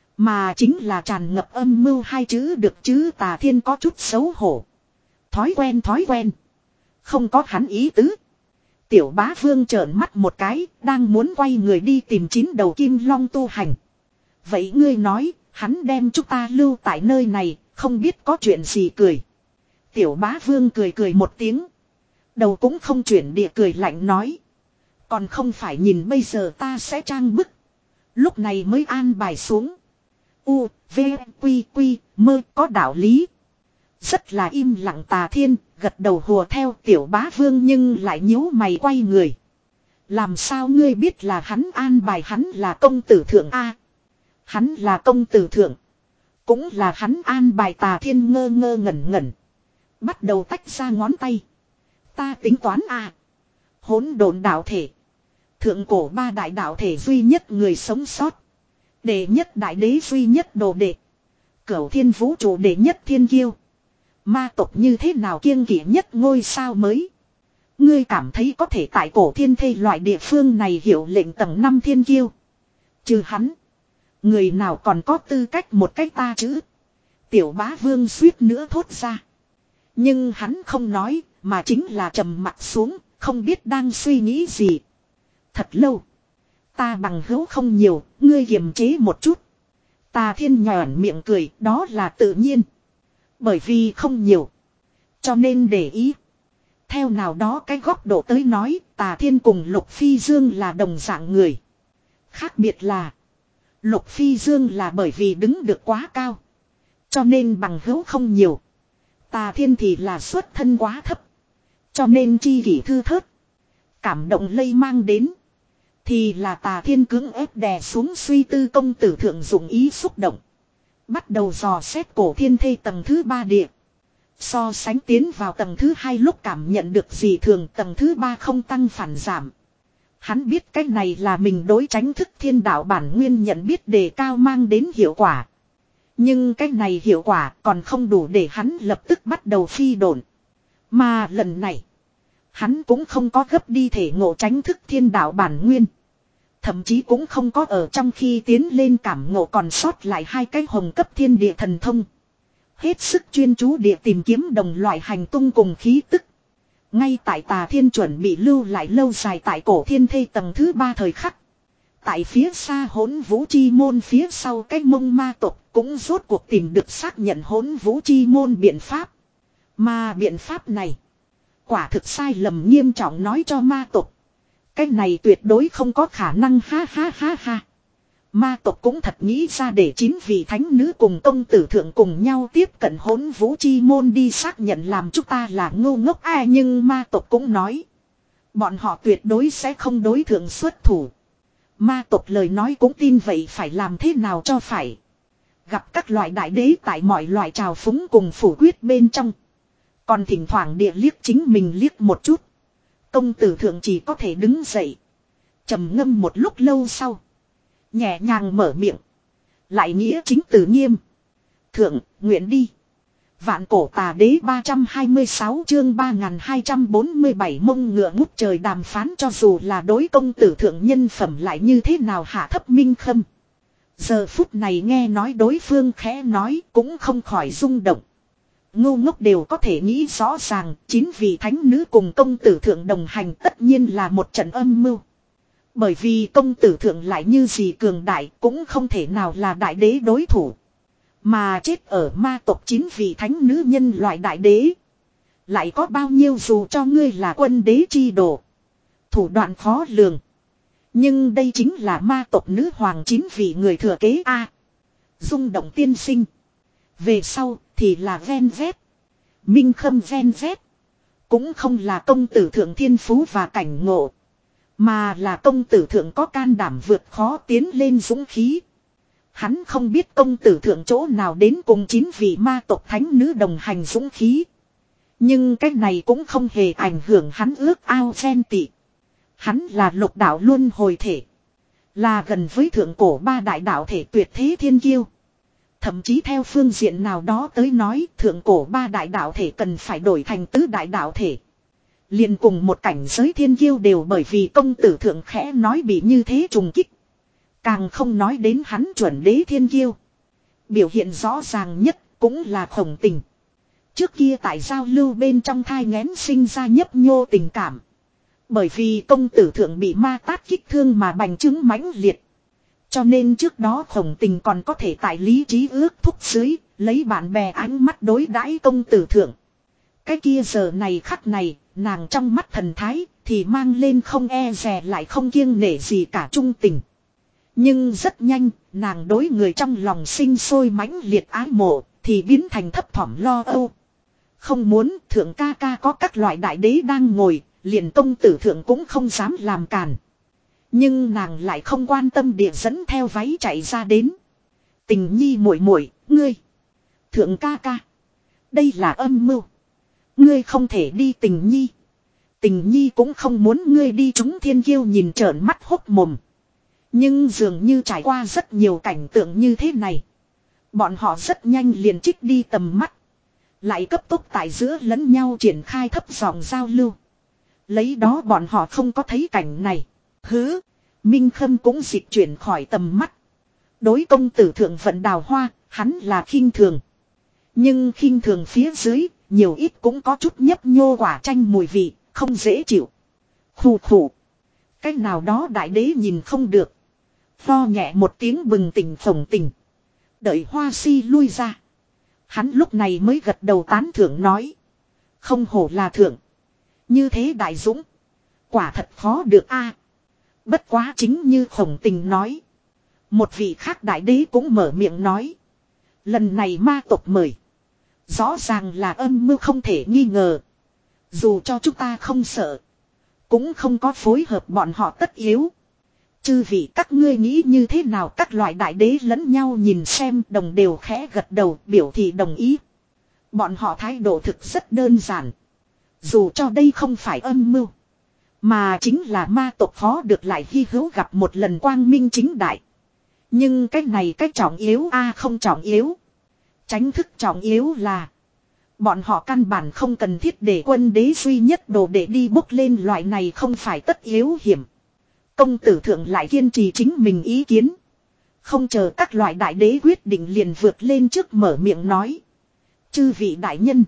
Mà chính là tràn ngập âm mưu hai chữ được chứ. Tà Thiên có chút xấu hổ. Thói quen thói quen. Không có hắn ý tứ. Tiểu bá vương trợn mắt một cái, đang muốn quay người đi tìm chín đầu kim long tu hành. Vậy ngươi nói, hắn đem chúng ta lưu tại nơi này, không biết có chuyện gì cười. Tiểu bá vương cười cười một tiếng. Đầu cũng không chuyển địa cười lạnh nói. Còn không phải nhìn bây giờ ta sẽ trang bức. Lúc này mới an bài xuống. U, V, Quy, Quy, mơ có đạo lý. Rất là im lặng Tà Thiên, gật đầu hùa theo tiểu bá vương nhưng lại nhíu mày quay người. Làm sao ngươi biết là hắn an bài hắn là công tử thượng A. Hắn là công tử thượng. Cũng là hắn an bài. Tà Thiên ngơ ngơ ngẩn ngẩn. Bắt đầu tách ra ngón tay. Ta tính toán A. Hỗn độn đạo thể. Thượng cổ ba đại đạo thể duy nhất người sống sót. Đệ nhất đại đế duy nhất đồ đệ. Cửu thiên vũ trụ đệ nhất thiên kiêu. Ma tộc như thế nào kiêng kỵ nhất ngôi sao mới. Ngươi cảm thấy có thể tại cổ thiên thê loại địa phương này hiểu lệnh tầng năm thiên kiêu. Trừ hắn. Người nào còn có tư cách một cách ta chứ. Tiểu bá vương suýt nữa thốt ra. Nhưng hắn không nói, mà chính là trầm mặt xuống, không biết đang suy nghĩ gì. Thật lâu. Ta bằng hữu không nhiều, ngươi kiềm chế một chút. Tà Thiên nhòn miệng cười, đó là tự nhiên. Bởi vì không nhiều. Cho nên để ý. Theo nào đó cái góc độ tới nói, Tà Thiên cùng Lục Phi Dương là đồng dạng người. Khác biệt là, Lục Phi Dương là bởi vì đứng được quá cao. Cho nên bằng hữu không nhiều. Tà Thiên thì là xuất thân quá thấp. Cho nên chi kỷ thư thớt. Cảm động lây mang đến. Thì là Tà Thiên cưỡng ép đè xuống suy tư công tử thượng dụng ý xúc động. Bắt đầu dò xét cổ thiên thê tầng thứ ba địa. So sánh tiến vào tầng thứ hai lúc cảm nhận được gì thường tầng thứ ba không tăng phản giảm. Hắn biết cái này là mình đối tránh thức thiên đạo bản nguyên nhận biết đề cao mang đến hiệu quả. Nhưng cái này hiệu quả còn không đủ để hắn lập tức bắt đầu phi độn. Mà lần này, hắn cũng không có gấp đi thể ngộ tránh thức thiên đạo bản nguyên. Thậm chí cũng không có ở trong khi tiến lên cảm ngộ còn sót lại hai cái hồng cấp thiên địa thần thông. Hết sức chuyên chú địa tìm kiếm đồng loại hành tung cùng khí tức. Ngay tại Tà Thiên chuẩn bị lưu lại lâu dài tại cổ thiên thê tầng thứ ba thời khắc. Tại phía xa Hỗn Vũ Chi Môn phía sau cái mông ma tộc cũng rốt cuộc tìm được xác nhận Hỗn Vũ Chi Môn biện pháp. Mà biện pháp này, quả thực sai lầm nghiêm trọng nói cho ma tộc. Cái này tuyệt đối không có khả năng, ha ha ha ha. Ma tộc cũng thật nghĩ ra để chín vị thánh nữ cùng công tử thượng cùng nhau tiếp cận Hỗn Vũ Chi Môn đi xác nhận làm chúng ta là ngu ngốc ai, nhưng ma tộc cũng nói bọn họ tuyệt đối sẽ không đối thượng xuất thủ. Ma tộc lời nói cũng tin vậy phải làm thế nào cho phải. Gặp các loại đại đế tại mọi loại trào phúng cùng phủ quyết bên trong. Còn thỉnh thoảng địa liếc chính mình liếc một chút. Công tử thượng chỉ có thể đứng dậy. Trầm ngâm một lúc lâu sau. Nhẹ nhàng mở miệng. Lại nghĩa chính từ nghiêm. Thượng, nguyện đi. Vạn cổ tà đế ba trăm hai mươi sáu chương ba nghìn hai trăm bốn mươi bảy mông ngựa ngút trời đàm phán cho dù là đối công tử thượng nhân phẩm lại như thế nào hạ thấp minh khâm. Giờ phút này nghe nói đối phương khẽ nói cũng không khỏi rung động. Ngu ngốc đều có thể nghĩ rõ ràng chín vị thánh nữ cùng công tử thượng đồng hành tất nhiên là một trận âm mưu. Bởi vì công tử thượng lại như gì cường đại cũng không thể nào là đại đế đối thủ. Mà chết ở ma tộc chín vị thánh nữ nhân loại đại đế. Lại có bao nhiêu dù cho ngươi là quân đế chi đồ. Thủ đoạn khó lường. Nhưng đây chính là ma tộc nữ hoàng chín vị người thừa kế A. Rung động tiên sinh. Về sau thì là ven vét. Minh khâm ven vét. Cũng không là công tử thượng thiên phú và cảnh ngộ. Mà là công tử thượng có can đảm vượt khó tiến lên dũng khí. Hắn không biết công tử thượng chỗ nào đến cùng chín vị ma tộc thánh nữ đồng hành dũng khí. Nhưng cái này cũng không hề ảnh hưởng hắn ước ao ghen tị. Hắn là lục đạo luân hồi thể. Là gần với thượng cổ ba đại đạo thể tuyệt thế thiên kiêu. Thậm chí theo phương diện nào đó tới nói thượng cổ ba đại đạo thể cần phải đổi thành tứ đại đạo thể. Liền cùng một cảnh giới thiên kiêu đều bởi vì công tử thượng khẽ nói bị như thế trùng kích. Càng không nói đến hắn chuẩn đế thiên kiêu. Biểu hiện rõ ràng nhất cũng là Khổng Tình. Trước kia tại giao lưu bên trong thai nghén sinh ra nhấp nhô tình cảm. Bởi vì công tử thượng bị ma tát kích thương mà bành trướng mãnh liệt. Cho nên trước đó Khổng Tình còn có thể tại lý trí ước thúc dưới, lấy bạn bè ánh mắt đối đãi công tử thượng. Cái kia giờ này khắc này, nàng trong mắt thần thái, thì mang lên không e dè lại không kiêng nể gì cả trung tình. Nhưng rất nhanh, nàng đối người trong lòng sinh sôi mãnh liệt ái mộ, thì biến thành thấp thỏm lo âu. Không muốn thượng ca ca có các loại đại đế đang ngồi, liền công tử thượng cũng không dám làm càn. Nhưng nàng lại không quan tâm địa dẫn theo váy chạy ra đến. Tình nhi muội muội, ngươi. Thượng ca ca. Đây là âm mưu. Ngươi không thể đi tình nhi. Tình nhi cũng không muốn ngươi đi, chúng thiên kiêu nhìn trợn mắt hốc mồm. Nhưng dường như trải qua rất nhiều cảnh tượng như thế này. Bọn họ rất nhanh liền trích đi tầm mắt. Lại cấp tốc tại giữa lẫn nhau triển khai thấp giọng giao lưu. Lấy đó bọn họ không có thấy cảnh này. Hứ, Minh Khâm cũng dịch chuyển khỏi tầm mắt. Đối công tử thượng vận đào hoa, hắn là khinh thường. Nhưng khinh thường phía dưới, nhiều ít cũng có chút nhấp nhô quả chanh mùi vị, không dễ chịu. Khủ khủ. Cái nào đó đại đế nhìn không được. Lo nhẹ một tiếng bừng tỉnh Khổng Tình. Đợi hoa si lui ra. Hắn lúc này mới gật đầu tán thưởng nói. Không hổ là thượng. Như thế đại dũng. Quả thật khó được a. Bất quá chính như Khổng Tình nói. Một vị khác đại đế cũng mở miệng nói. Lần này ma tộc mời. Rõ ràng là âm mưu không thể nghi ngờ. Dù cho chúng ta không sợ. Cũng không có phối hợp bọn họ tất yếu. Chư vị các ngươi nghĩ như thế nào, các loại đại đế lẫn nhau nhìn xem đồng đều khẽ gật đầu biểu thị đồng ý. Bọn họ thái độ thực rất đơn giản. Dù cho đây không phải âm mưu. Mà chính là ma tộc khó được lại hy hữu gặp một lần quang minh chính đại. Nhưng cái này cái trọng yếu a à không trọng yếu. Tránh thức trọng yếu là. Bọn họ căn bản không cần thiết để quân đế duy nhất đồ để đi bốc lên loại này không phải tất yếu hiểm. Công tử thượng lại kiên trì chính mình ý kiến. Không chờ các loại đại đế quyết định liền vượt lên trước mở miệng nói. Chư vị đại nhân.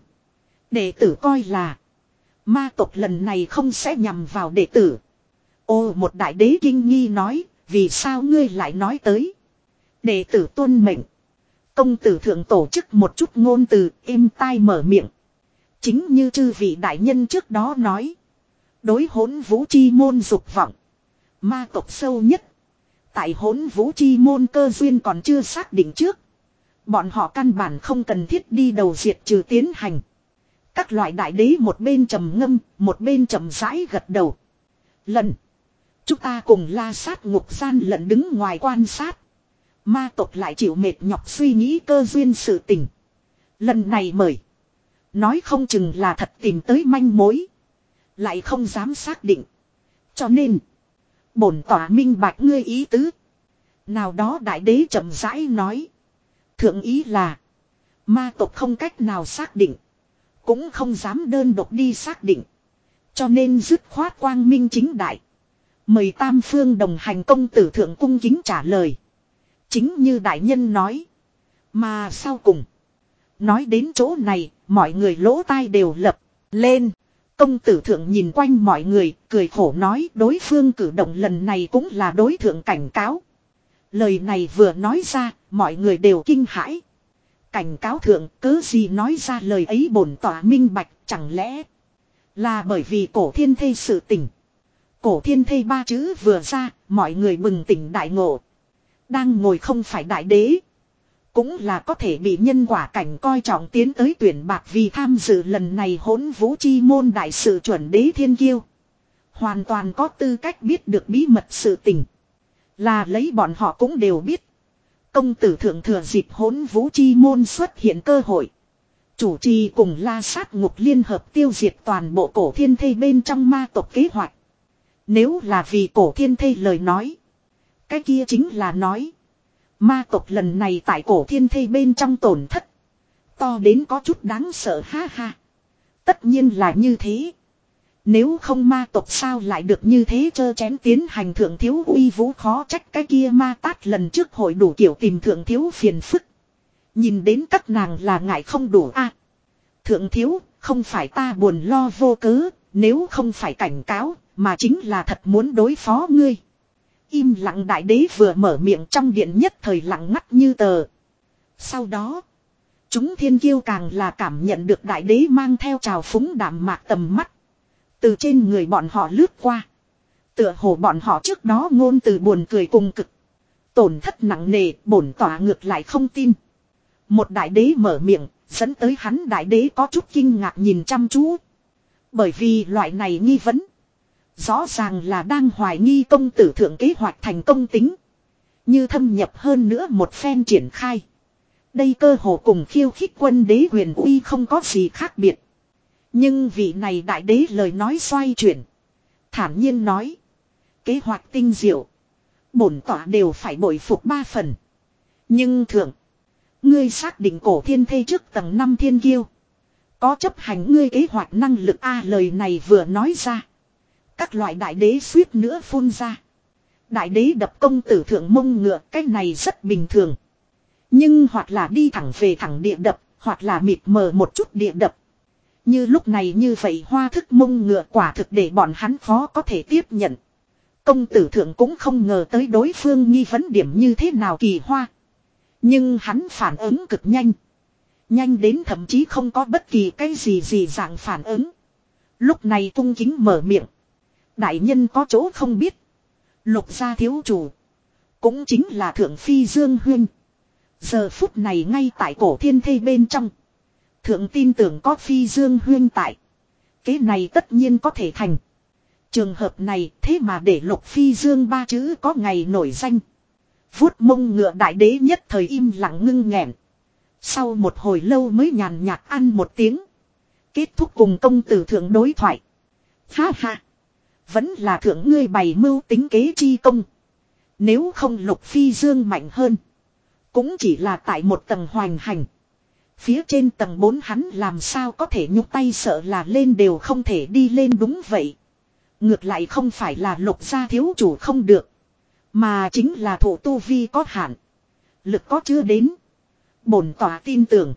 Đệ tử coi là. Ma tộc lần này không sẽ nhằm vào đệ tử. Ô một đại đế kinh nghi nói. Vì sao ngươi lại nói tới? Đệ tử tuân mệnh. Công tử thượng tổ chức một chút ngôn từ êm tai mở miệng. Chính như chư vị đại nhân trước đó nói. Đối hỗn vũ chi môn dục vọng. Ma tộc sâu nhất. Tại hỗn vũ chi môn cơ duyên còn chưa xác định trước. Bọn họ căn bản không cần thiết đi đầu diệt trừ tiến hành. Các loại đại đế một bên trầm ngâm, một bên trầm rãi gật đầu. Lần. Chúng ta cùng la sát ngục gian lận đứng ngoài quan sát. Ma tộc lại chịu mệt nhọc suy nghĩ cơ duyên sự tình. Lần này mời. Nói không chừng là thật tìm tới manh mối. Lại không dám xác định. Cho nên. Bổn tỏa minh bạch ngươi ý tứ. Nào đó đại đế chậm rãi nói. Thượng ý là. Ma tộc không cách nào xác định. Cũng không dám đơn độc đi xác định. Cho nên dứt khoát quang minh chính đại. Mời tam phương đồng hành công tử thượng cung kính trả lời. Chính như đại nhân nói. Mà sau cùng. Nói đến chỗ này, mọi người lỗ tai đều lập lên. Công tử thượng nhìn quanh mọi người, cười khổ nói đối phương cử động lần này cũng là đối thượng cảnh cáo. Lời này vừa nói ra, mọi người đều kinh hãi. Cảnh cáo thượng cớ gì nói ra lời ấy bổn tỏa minh bạch, chẳng lẽ là bởi vì cổ thiên thê sự tình. Cổ thiên thê ba chữ vừa ra, mọi người bừng tỉnh đại ngộ. Đang ngồi không phải đại đế. Cũng là có thể bị nhân quả cảnh coi trọng tiến tới tuyển bạc vì tham dự lần này hỗn vũ chi môn đại sự chuẩn đế thiên kiêu. Hoàn toàn có tư cách biết được bí mật sự tình. Là lấy bọn họ cũng đều biết. Công tử thượng thừa dịp hỗn vũ chi môn xuất hiện cơ hội. Chủ trì cùng la sát ngục liên hợp tiêu diệt toàn bộ cổ thiên thê bên trong ma tộc kế hoạch. Nếu là vì cổ thiên thê lời nói. Cái kia chính là nói. Ma tộc lần này tại cổ thiên thê bên trong tổn thất. To đến có chút đáng sợ ha ha. Tất nhiên là như thế. Nếu không ma tộc sao lại được như thế chơ chén tiến hành thượng thiếu uy vũ khó trách cái kia ma tát lần trước hội đủ kiểu tìm thượng thiếu phiền phức. Nhìn đến các nàng là ngại không đủ a. Thượng thiếu, không phải ta buồn lo vô cớ, nếu không phải cảnh cáo, mà chính là thật muốn đối phó ngươi. Im lặng đại đế vừa mở miệng trong điện nhất thời lặng ngắt như tờ. Sau đó, chúng thiên kiêu càng là cảm nhận được đại đế mang theo trào phúng đạm mạc tầm mắt. Từ trên người bọn họ lướt qua. Tựa hồ bọn họ trước đó ngôn từ buồn cười cùng cực. Tổn thất nặng nề, bổn tỏa ngược lại không tin. Một đại đế mở miệng, dẫn tới hắn đại đế có chút kinh ngạc nhìn chăm chú. Bởi vì loại này nghi vấn. Rõ ràng là đang hoài nghi công tử thượng kế hoạch thành công tính. Như thâm nhập hơn nữa một phen triển khai. Đây cơ hồ cùng khiêu khích quân đế huyền uy không có gì khác biệt. Nhưng vị này đại đế lời nói xoay chuyển. Thản nhiên nói. Kế hoạch tinh diệu. Bổn tỏa đều phải bội phục ba phần. Nhưng thượng. Ngươi xác định cổ thiên thê trước tầng năm thiên kiêu. Có chấp hành ngươi kế hoạch năng lực a lời này vừa nói ra. Các loại đại đế suýt nữa phun ra. Đại đế đập công tử thượng mông ngựa cái này rất bình thường. Nhưng hoặc là đi thẳng về thẳng địa đập. Hoặc là mịt mờ một chút địa đập. Như lúc này như vậy hoa thức mông ngựa quả thực để bọn hắn khó có thể tiếp nhận. Công tử thượng cũng không ngờ tới đối phương nghi vấn điểm như thế nào kỳ hoa. Nhưng hắn phản ứng cực nhanh. Nhanh đến thậm chí không có bất kỳ cái gì gì dạng phản ứng. Lúc này cung kính mở miệng. Đại nhân có chỗ không biết. Lục gia thiếu chủ. Cũng chính là thượng phi Dương Huyên. Giờ phút này ngay tại cổ thiên thê bên trong. Thượng tin tưởng có phi Dương Huyên tại. Kế này tất nhiên có thể thành. Trường hợp này thế mà để lục phi Dương ba chữ có ngày nổi danh. Vuốt mông ngựa đại đế nhất thời im lặng ngưng nghẹn. Sau một hồi lâu mới nhàn nhạt ăn một tiếng. Kết thúc cùng công tử thượng đối thoại. Ha ha. Vẫn là thượng ngươi bày mưu tính kế chi công. Nếu không lục phi Dương mạnh hơn. Cũng chỉ là tại một tầng hoành hành. Phía trên tầng bốn hắn làm sao có thể nhúc tay sợ là lên đều không thể đi lên đúng vậy. Ngược lại không phải là lục gia thiếu chủ không được. Mà chính là thủ tu vi có hạn. Lực có chưa đến. Bổn tỏa tin tưởng.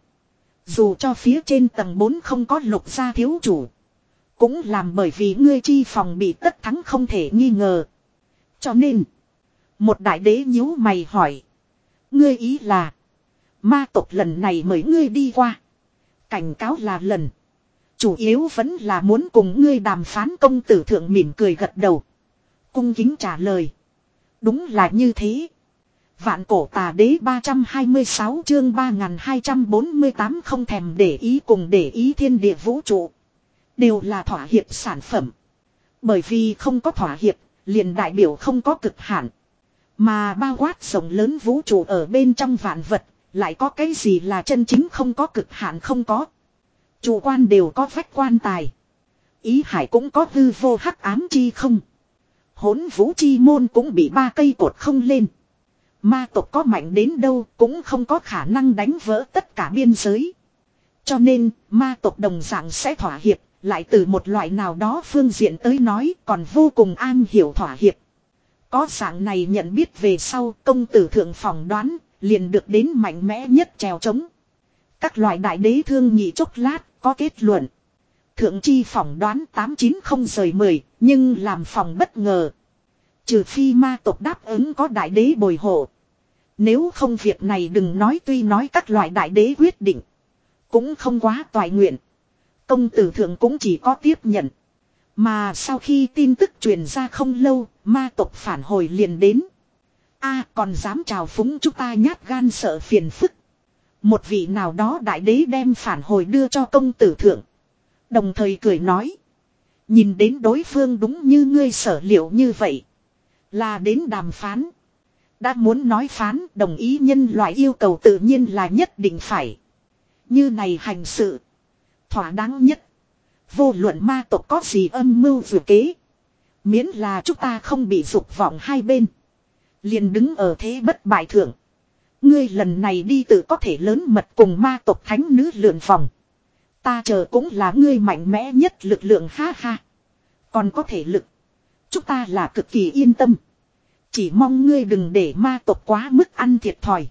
Dù cho phía trên tầng bốn không có lục gia thiếu chủ. Cũng làm bởi vì ngươi chi phòng bị tất thắng không thể nghi ngờ. Cho nên. Một đại đế nhíu mày hỏi. Ngươi ý là. Ma tộc lần này mời ngươi đi qua. Cảnh cáo là lần. Chủ yếu vẫn là muốn cùng ngươi đàm phán. Công tử thượng mỉm cười gật đầu. Cung kính trả lời. Đúng là như thế. Vạn cổ tà đế ba trăm hai mươi sáu chương ba nghìn hai trăm bốn mươi tám không thèm để ý cùng để ý thiên địa vũ trụ. Đều là thỏa hiệp sản phẩm. Bởi vì không có thỏa hiệp, liền đại biểu không có cực hạn. Mà bao quát rộng lớn vũ trụ ở bên trong vạn vật, lại có cái gì là chân chính không có cực hạn không có. Chủ quan đều có vách quan tài. Ý hải cũng có hư vô hắc ám chi không. Hỗn vũ chi môn cũng bị ba cây cột không lên. Ma tộc có mạnh đến đâu cũng không có khả năng đánh vỡ tất cả biên giới. Cho nên, ma tộc đồng dạng sẽ thỏa hiệp, lại từ một loại nào đó phương diện tới nói còn vô cùng an hiểu thỏa hiệp. Có dạng này nhận biết về sau, công tử thượng phỏng đoán, liền được đến mạnh mẽ nhất trèo trống. Các loại đại đế thương nhị chốc lát, có kết luận. Thượng chi phỏng đoán tám chín không rời mười, nhưng làm phòng bất ngờ. Trừ phi ma tộc đáp ứng có đại đế bồi hộ. Nếu không việc này đừng nói tuy nói các loại đại đế quyết định. Cũng không quá toại nguyện. Công tử thượng cũng chỉ có tiếp nhận. Mà sau khi tin tức truyền ra không lâu, ma tộc phản hồi liền đến. A còn dám trào phúng chúng ta nhát gan sợ phiền phức. Một vị nào đó đại đế đem phản hồi đưa cho công tử thượng. Đồng thời cười nói. Nhìn đến đối phương đúng như ngươi sở liệu như vậy. Là đến đàm phán. Đã muốn nói phán đồng ý nhân loại yêu cầu tự nhiên là nhất định phải. Như này hành sự. Thỏa đáng nhất. Vô luận ma tộc có gì âm mưu vừa kế. Miễn là chúng ta không bị dục vọng hai bên. Liền đứng ở thế bất bại thượng. Ngươi lần này đi tự có thể lớn mật cùng ma tộc thánh nữ lượn vòng. Ta chờ cũng là ngươi mạnh mẽ nhất lực lượng ha ha. Còn có thể lực. Chúng ta là cực kỳ yên tâm. Chỉ mong ngươi đừng để ma tộc quá mức ăn thiệt thòi.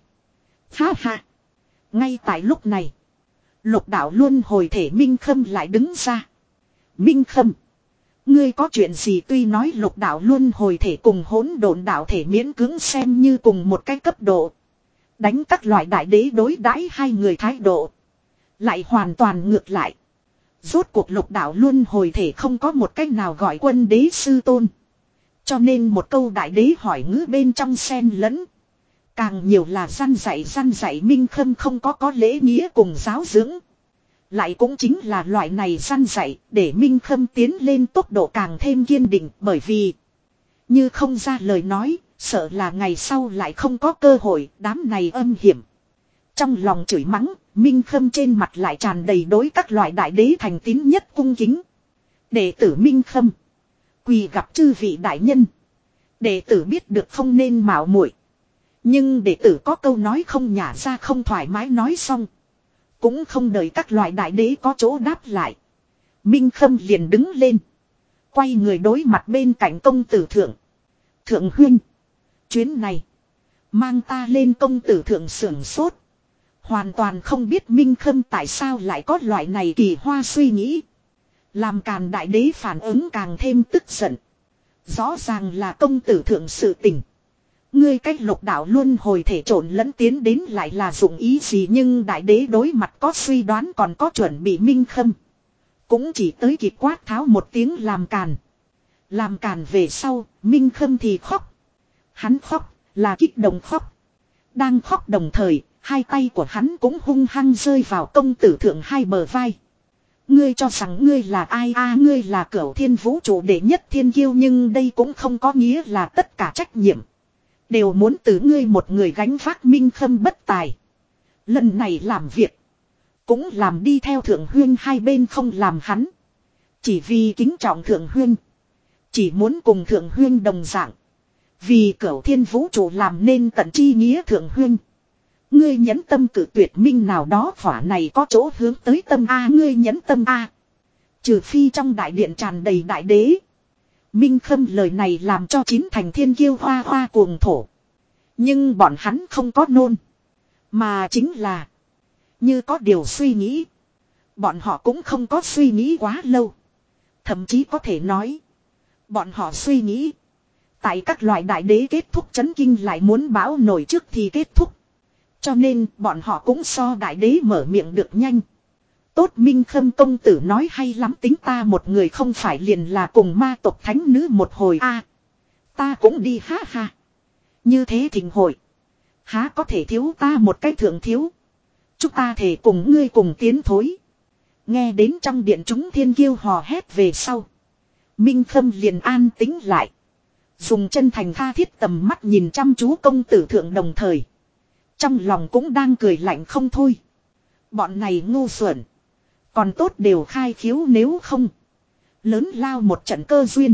Ha ha. Ngay tại lúc này. Lục đạo luân hồi thể Minh Khâm lại đứng ra. Minh Khâm. Ngươi có chuyện gì tuy nói lục đạo luân hồi thể cùng hỗn độn đạo thể miễn cưỡng xem như cùng một cái cấp độ. Đánh các loại đại đế đối đãi hai người thái độ. Lại hoàn toàn ngược lại. Rốt cuộc lục đạo luân hồi thể không có một cách nào gọi quân đế sư tôn. Cho nên một câu đại đế hỏi ngữ bên trong xen lẫn. Càng nhiều là răn dạy răn dạy Minh Khâm không có có lễ nghĩa cùng giáo dưỡng. Lại cũng chính là loại này răn dạy để Minh Khâm tiến lên tốc độ càng thêm kiên định bởi vì. Như không ra lời nói, sợ là ngày sau lại không có cơ hội đám này âm hiểm. Trong lòng chửi mắng, Minh Khâm trên mặt lại tràn đầy đối các loại đại đế thành tín nhất cung kính. Đệ tử Minh Khâm. Quỳ gặp chư vị đại nhân. Đệ tử biết được không nên mạo muội. Nhưng đệ tử có câu nói không nhả ra không thoải mái nói xong. Cũng không đợi các loại đại đế có chỗ đáp lại. Minh Khâm liền đứng lên. Quay người đối mặt bên cạnh công tử thượng. Thượng huynh. Chuyến này. Mang ta lên công tử thượng sưởng sốt. Hoàn toàn không biết Minh Khâm tại sao lại có loại này kỳ hoa suy nghĩ. Làm càn đại đế phản ứng càng thêm tức giận. Rõ ràng là công tử thượng sự tình. Ngươi cách lục đạo luân hồi thể trộn lẫn tiến đến lại là dụng ý gì nhưng đại đế đối mặt có suy đoán còn có chuẩn bị Minh Khâm. Cũng chỉ tới kịp quát tháo một tiếng làm càn. Làm càn về sau, Minh Khâm thì khóc. Hắn khóc, là kích động khóc. Đang khóc đồng thời, hai tay của hắn cũng hung hăng rơi vào công tử thượng hai bờ vai. Ngươi cho rằng ngươi là ai a à, ngươi là cửu thiên vũ trụ đệ nhất thiên kiêu nhưng đây cũng không có nghĩa là tất cả trách nhiệm. Đều muốn từ ngươi một người gánh vác Minh Khâm bất tài. Lần này làm việc. Cũng làm đi theo thượng huyên hai bên không làm hắn. Chỉ vì kính trọng thượng huyên. Chỉ muốn cùng thượng huyên đồng dạng. Vì cửu thiên vũ trụ làm nên tận chi nghĩa thượng huyên. Ngươi nhẫn tâm cử tuyệt minh nào đó khỏa này có chỗ hướng tới tâm A ngươi nhẫn tâm A. Trừ phi trong đại điện tràn đầy đại đế. Minh Khâm lời này làm cho chín thành thiên kiêu hoa hoa cuồng thổ. Nhưng bọn hắn không có nôn. Mà chính là. Như có điều suy nghĩ. Bọn họ cũng không có suy nghĩ quá lâu. Thậm chí có thể nói. Bọn họ suy nghĩ. Tại các loại đại đế kết thúc chấn kinh lại muốn bão nổi trước thì kết thúc. Cho nên bọn họ cũng so đại đế mở miệng được nhanh. Tốt, Minh Khâm công tử nói hay lắm, tính ta một người không phải liền là cùng ma tộc thánh nữ một hồi a à, ta cũng đi ha ha. Như thế thịnh hội. Há có thể thiếu ta một cái thượng thiếu. Chúng ta thể cùng ngươi cùng tiến thối. Nghe đến trong điện chúng thiên kiêu hò hét về sau. Minh Khâm liền an tĩnh lại. Dùng chân thành tha thiết tầm mắt nhìn chăm chú công tử thượng, đồng thời trong lòng cũng đang cười lạnh không thôi. Bọn này ngu xuẩn. Còn tốt đều khai khiếu, nếu không lớn lao một trận cơ duyên.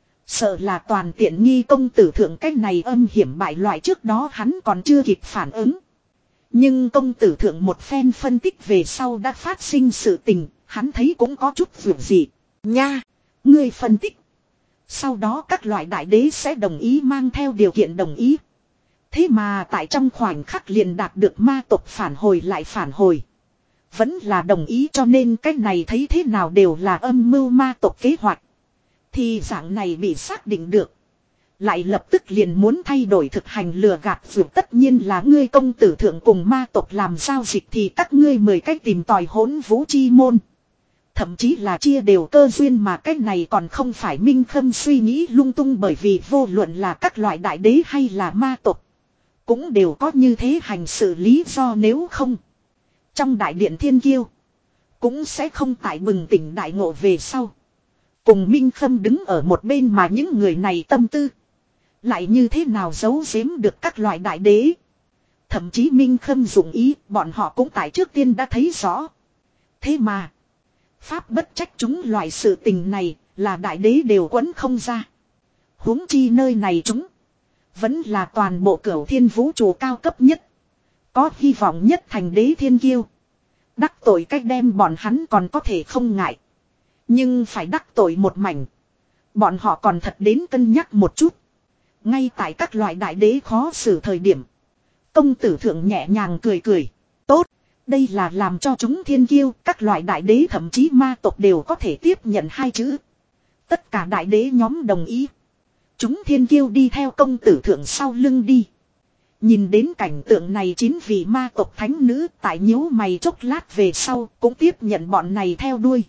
Sợ là toàn tiện nghi công tử thượng cách này âm hiểm bại loại, trước đó hắn còn chưa kịp phản ứng. Nhưng công tử thượng một phen phân tích về sau đã phát sinh sự tình, hắn thấy cũng có chút việc gì. Nha, ngươi phân tích. Sau đó các loại đại đế sẽ đồng ý mang theo điều kiện đồng ý. Thế mà tại trong khoảnh khắc liền đạt được ma tộc phản hồi lại phản hồi. Vẫn là đồng ý, cho nên cái này thấy thế nào đều là âm mưu ma tộc kế hoạch. Thì dạng này bị xác định được. Lại lập tức liền muốn thay đổi thực hành lừa gạt, dù tất nhiên là ngươi công tử thượng cùng ma tộc làm giao dịch thì các ngươi mười cách tìm tòi hỗn vũ chi môn. Thậm chí là chia đều cơ duyên, mà cái này còn không phải Minh Khâm suy nghĩ lung tung, bởi vì vô luận là các loại đại đế hay là ma tộc cũng đều có như thế hành sự lý do, nếu không trong đại điện thiên kiêu cũng sẽ không tại bừng tỉnh đại ngộ về sau cùng Minh Khâm đứng ở một bên, mà những người này tâm tư lại như thế nào giấu giếm được các loại đại đế. Thậm chí Minh Khâm dụng ý bọn họ cũng tại trước tiên đã thấy rõ. Thế mà pháp bất trách chúng, loại sự tình này là đại đế đều quấn không ra. Huống chi nơi này chúng vẫn là toàn bộ cửu thiên vũ trụ cao cấp nhất, có hy vọng nhất thành đế thiên kiêu. Đắc tội cách đem bọn hắn còn có thể không ngại. Nhưng phải đắc tội một mảnh, bọn họ còn thật đến cân nhắc một chút. Ngay tại các loại đại đế khó xử thời điểm, công tử thượng nhẹ nhàng cười cười. Tốt, đây là làm cho chúng thiên kiêu, các loại đại đế thậm chí ma tộc đều có thể tiếp nhận hai chữ. Tất cả đại đế nhóm đồng ý. Chúng thiên kiêu đi theo công tử thượng sau lưng đi. Nhìn đến cảnh tượng này, chín vị ma tộc thánh nữ tại nhíu mày chốc lát về sau cũng tiếp nhận bọn này theo đuôi.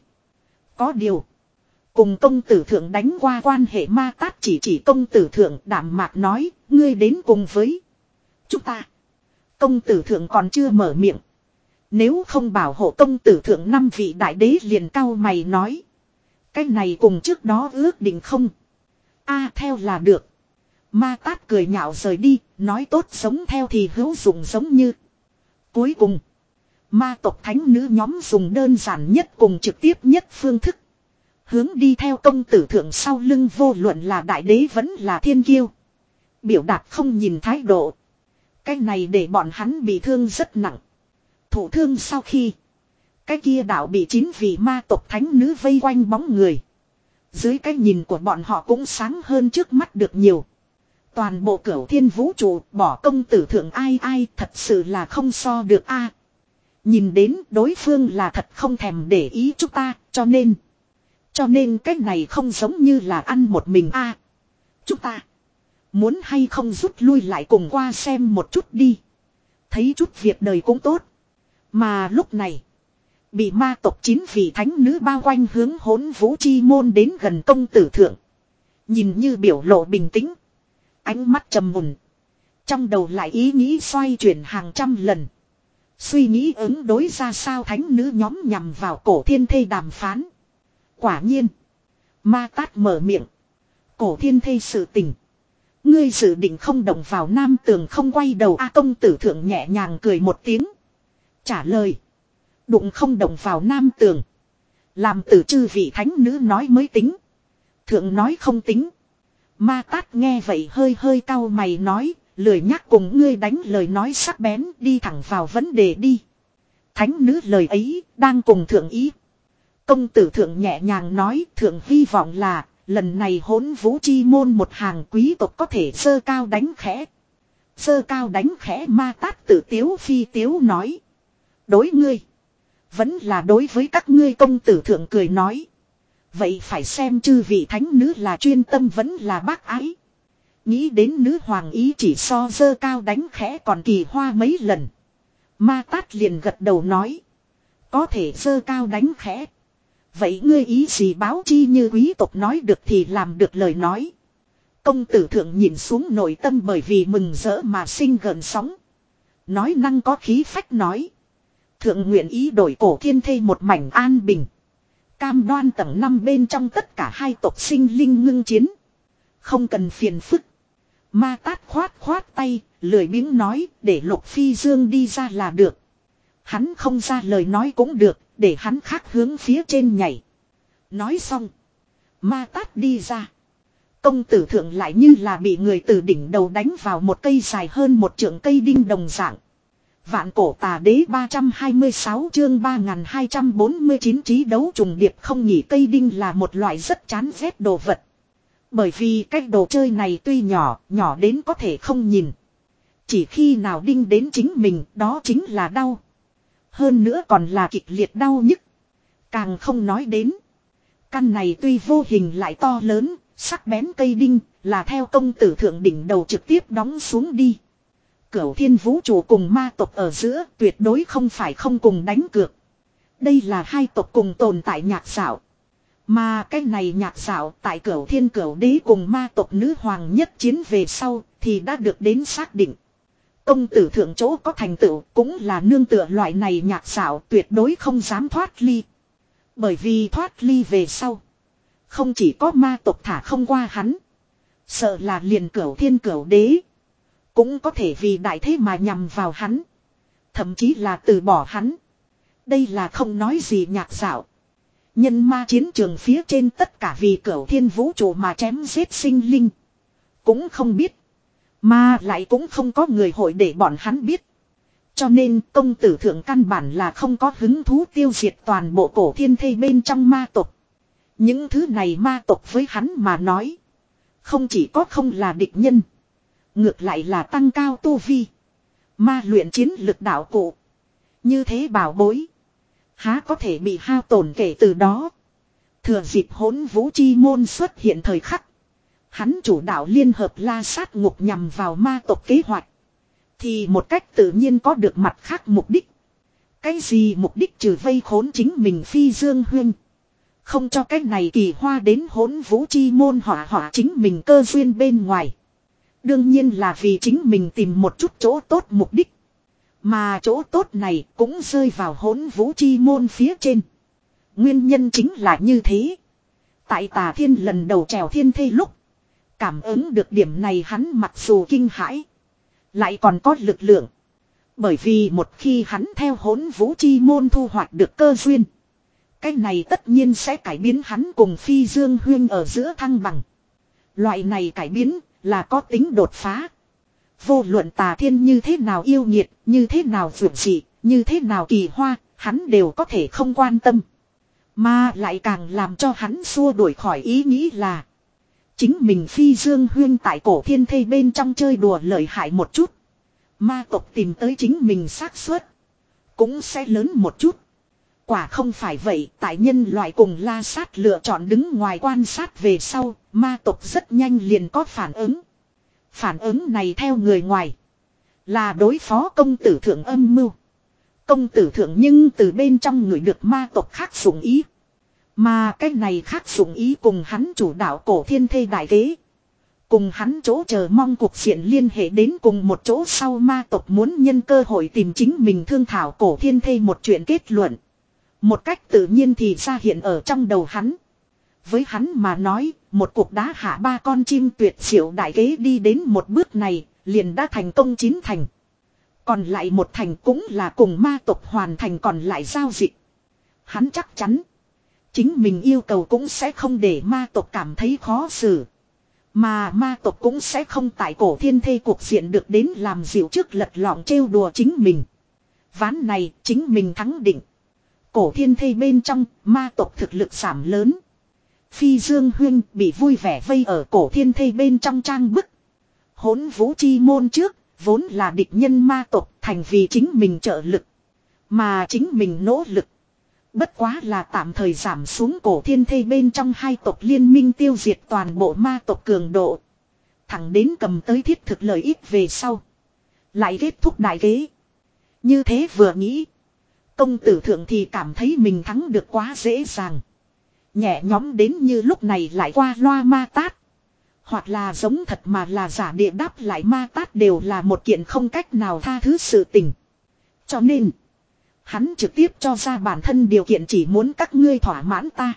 Có điều, cùng công tử thượng đánh qua quan hệ Ma Tát chỉ chỉ công tử thượng đạm mạc nói, ngươi đến cùng với chúng ta. Công tử thượng còn chưa mở miệng. Nếu không bảo hộ công tử thượng, năm vị đại đế liền cau mày nói, cái này cùng trước đó ước định không? A à, theo là được. Ma Tát cười nhạo rời đi, nói tốt sống theo thì hữu dụng giống như. Cuối cùng, ma tộc thánh nữ nhóm dùng đơn giản nhất cùng trực tiếp nhất phương thức hướng đi theo công tử thượng sau lưng, vô luận là đại đế vẫn là thiên kiêu, biểu đạt không nhìn thái độ. Cái này để bọn hắn bị thương rất nặng. Thụ thương sau khi, cái kia đạo bị chín vị ma tộc thánh nữ vây quanh bóng người, dưới cái nhìn của bọn họ cũng sáng hơn trước mắt được nhiều. Toàn bộ cửu thiên vũ trụ bỏ công tử thượng ai ai thật sự là không so được a. À, nhìn đến đối phương là thật không thèm để ý chúng ta, cho nên cho nên cái này không giống như là ăn một mình a. À, chúng ta muốn hay không rút lui lại cùng qua xem một chút đi, thấy chút việc đời cũng tốt. Mà lúc này, bị ma tộc chín vị thánh nữ bao quanh hướng hỗn vũ chi môn đến gần công tử thượng, nhìn như biểu lộ bình tĩnh, ánh mắt trầm mùn, trong đầu lại ý nghĩ xoay chuyển hàng trăm lần. Suy nghĩ ứng đối ra sao thánh nữ nhóm nhằm vào cổ thiên thê đàm phán. Quả nhiên, Ma Tát mở miệng, cổ thiên thê sự tình, ngươi dự định không động vào Nam Tường không quay đầu a. À, công tử thượng nhẹ nhàng cười một tiếng, trả lời, đụng không động vào Nam Tường, làm từ chư vị thánh nữ nói mới tính, thượng nói không tính. Ma Tát nghe vậy hơi hơi cau mày nói, lười nhắc cùng ngươi đánh lời nói sắc bén, đi thẳng vào vấn đề đi. Thánh nữ lời ấy đang cùng thượng ý. Công tử thượng nhẹ nhàng nói, thượng hy vọng là lần này hỗn vũ chi môn một hàng quý tộc có thể giơ cao đánh khẽ. Giơ cao đánh khẽ. Ma Tát tự tiếu phi tiếu nói, đối ngươi, vẫn là đối với các ngươi. Công tử thượng cười nói, vậy phải xem chư vị thánh nữ là chuyên tâm vẫn là bác ái. Nghĩ đến nữ hoàng ý chỉ so dơ cao đánh khẽ còn kỳ hoa mấy lần. Ma Tát liền gật đầu nói. Có thể dơ cao đánh khẽ. Vậy ngươi ý gì báo chi như quý tộc nói được thì làm được lời nói. Công tử thượng nhìn xuống nội tâm bởi vì mừng rỡ mà sinh gần sóng. Nói năng có khí phách nói. Thượng nguyện ý đổi cổ thiên thê một mảnh an bình. Cam đoan tầng năm bên trong tất cả hai tộc sinh linh ngưng chiến. Không cần phiền phức. Ma Tát khoát khoát tay, lười biếng nói để Lục Phi Dương đi ra là được. Hắn không ra lời nói cũng được, để hắn khác hướng phía trên nhảy. Nói xong. Ma Tát đi ra. Công tử thượng lại như là bị người từ đỉnh đầu đánh vào một cây dài hơn một trượng cây đinh đồng dạng. Vạn cổ tà đế ba trăm hai mươi sáu chương ba nghìn hai trăm bốn mươi chín trí đấu trùng điệp không nhỉ, cây đinh là một loại rất chán ghét đồ vật. Bởi vì cái đồ chơi này tuy nhỏ, nhỏ đến có thể không nhìn. Chỉ khi nào đinh đến chính mình, đó chính là đau. Hơn nữa còn là kịch liệt đau nhức. Càng không nói đến. Căn này tuy vô hình lại to lớn, sắc bén cây đinh, là theo công tử thượng đỉnh đầu trực tiếp đóng xuống đi. Cửu thiên vũ trụ cùng ma tộc ở giữa tuyệt đối không phải không cùng đánh cược. Đây là hai tộc cùng tồn tại nhạc xảo. Mà cái này nhạc xảo tại cửu thiên cửu đế cùng ma tộc nữ hoàng nhất chiến về sau thì đã được đến xác định. Công tử thượng chỗ có thành tựu cũng là nương tựa loại này nhạc xảo tuyệt đối không dám thoát ly. Bởi vì thoát ly về sau. Không chỉ có ma tộc thả không qua hắn. Sợ là liền cửu thiên cửu đế. Cũng có thể vì đại thế mà nhằm vào hắn. Thậm chí là từ bỏ hắn. Đây là không nói gì nhạc xảo. Nhân ma chiến trường phía trên tất cả vì cửu thiên vũ trụ mà chém giết sinh linh. Cũng không biết. Mà lại cũng không có người hội để bọn hắn biết. Cho nên công tử thượng căn bản là không có hứng thú tiêu diệt toàn bộ cổ thiên thây bên trong ma tộc. Những thứ này ma tộc với hắn mà nói. Không chỉ có không là địch nhân. Ngược lại là tăng cao tu vi. Ma luyện chiến lực đạo cụ. Như thế bảo bối. Há có thể bị hao tổn kể từ đó. Thừa dịp hỗn vũ chi môn xuất hiện thời khắc. Hắn chủ đạo liên hợp la sát ngục nhằm vào ma tộc kế hoạch. Thì một cách tự nhiên có được mặt khác mục đích. Cái gì mục đích trừ vây khốn chính mình Phi Dương Huyên. Không cho cái này kỳ hoa đến hỗn vũ chi môn hỏa hỏa chính mình cơ duyên bên ngoài. Đương nhiên là vì chính mình tìm một chút chỗ tốt mục đích. Mà chỗ tốt này cũng rơi vào hỗn vũ chi môn phía trên. Nguyên nhân chính là như thế. Tại Tà Thiên lần đầu trèo thiên thê lúc. Cảm ứng được điểm này hắn mặc dù kinh hãi. Lại còn có lực lượng. Bởi vì một khi hắn theo hỗn vũ chi môn thu hoạch được cơ duyên. Cái này tất nhiên sẽ cải biến hắn cùng Phi Dương Huyên ở giữa thăng bằng. Loại này cải biến là có tính đột phá. Vô luận Tà Thiên như thế nào yêu nghiệt, như thế nào vượt dị, như thế nào kỳ hoa, hắn đều có thể không quan tâm. Mà lại càng làm cho hắn xua đuổi khỏi ý nghĩ là chính mình Phi Dương Huyên tại cổ thiên thây bên trong chơi đùa lợi hại một chút. Ma tộc tìm tới chính mình xác suất cũng sẽ lớn một chút. Quả không phải vậy, tại nhân loại cùng la sát lựa chọn đứng ngoài quan sát về sau, ma tộc rất nhanh liền có phản ứng. Phản ứng này theo người ngoài là đối phó công tử thượng âm mưu. Công tử thượng nhưng từ bên trong người được ma tộc khác dụng ý. Mà cái này khác dụng ý cùng hắn chủ đạo cổ thiên thê đại kế. Cùng hắn chỗ chờ mong cuộc diện liên hệ đến cùng một chỗ sau ma tộc muốn nhân cơ hội tìm chính mình thương thảo cổ thiên thê một chuyện kết luận. Một cách tự nhiên thì ra hiện ở trong đầu hắn. Với hắn mà nói, một cuộc đá hạ ba con chim tuyệt diệu đại kế đi đến một bước này, liền đã thành công chín thành. Còn lại một thành cũng là cùng ma tộc hoàn thành còn lại giao dịch. Hắn chắc chắn, chính mình yêu cầu cũng sẽ không để ma tộc cảm thấy khó xử. Mà ma tộc cũng sẽ không tại cổ thiên thê cuộc diện được đến làm dịu trước lật lọng trêu đùa chính mình. Ván này chính mình thắng định. Cổ thiên thê bên trong, ma tộc thực lực giảm lớn. Phi Dương Huyên bị vui vẻ vây ở cổ thiên thê bên trong trang bức. Hỗn vũ chi môn trước, vốn là địch nhân ma tộc thành vì chính mình trợ lực. Mà chính mình nỗ lực. Bất quá là tạm thời giảm xuống cổ thiên thê bên trong hai tộc liên minh tiêu diệt toàn bộ ma tộc cường độ. Thẳng đến cầm tới thiết thực lợi ích về sau. Lại kết thúc đại kế. Như thế vừa nghĩ. Công tử thượng thì cảm thấy mình thắng được quá dễ dàng. Nhẹ nhóm đến như lúc này lại qua loa ma tát. Hoặc là giống thật mà là giả địa đáp lại ma tát đều là một kiện không cách nào tha thứ sự tình. Cho nên. Hắn trực tiếp cho ra bản thân điều kiện chỉ muốn các ngươi thỏa mãn ta.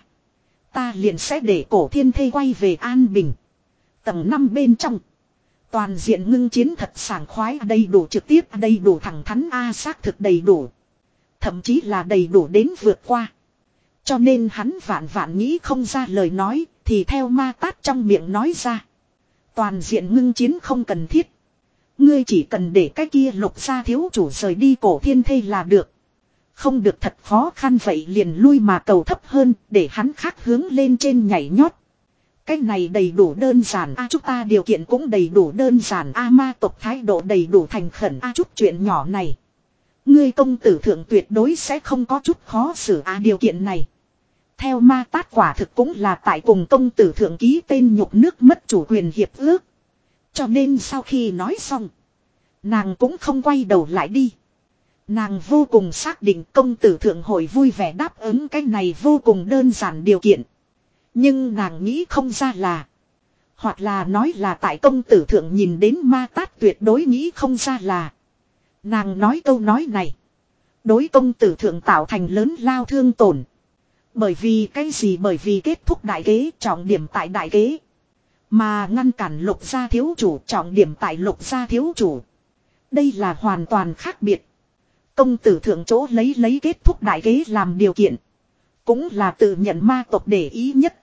Ta liền sẽ để cổ thiên thê quay về an bình. Tầng năm bên trong. Toàn diện ngưng chiến thật sảng khoái đầy đủ trực tiếp đầy đủ thẳng thắn A xác thực đầy đủ. Thậm chí là đầy đủ đến vượt qua. Cho nên hắn vạn vạn nghĩ không ra lời nói thì theo ma tát trong miệng nói ra. Toàn diện ngưng chiến không cần thiết. Ngươi chỉ cần để cái kia lục gia thiếu chủ rời đi cổ thiên thê là được. Không được thật khó khăn vậy liền lui mà cầu thấp hơn để hắn khác hướng lên trên nhảy nhót. Cái này đầy đủ đơn giản a à, chúng ta điều kiện cũng đầy đủ đơn giản a à, ma tộc thái độ đầy đủ thành khẩn a à, chút chuyện nhỏ này. Ngươi công tử thượng tuyệt đối sẽ không có chút khó xử a à, điều kiện này. Theo ma tát quả thực cũng là tại cùng công tử thượng ký tên nhục nước mất chủ quyền hiệp ước. Cho nên sau khi nói xong. Nàng cũng không quay đầu lại đi. Nàng vô cùng xác định công tử thượng hội vui vẻ đáp ứng cái này vô cùng đơn giản điều kiện. Nhưng nàng nghĩ không ra là. Hoặc là nói là tại công tử thượng nhìn đến ma tát tuyệt đối nghĩ không ra là. Nàng nói câu nói này. Đối công tử thượng tạo thành lớn lao thương tổn. Bởi vì cái gì bởi vì kết thúc đại kế trọng điểm tại đại kế. Mà ngăn cản lục gia thiếu chủ trọng điểm tại lục gia thiếu chủ. Đây là hoàn toàn khác biệt. Công tử thượng chỗ lấy lấy kết thúc đại kế làm điều kiện. Cũng là tự nhận ma tộc để ý nhất.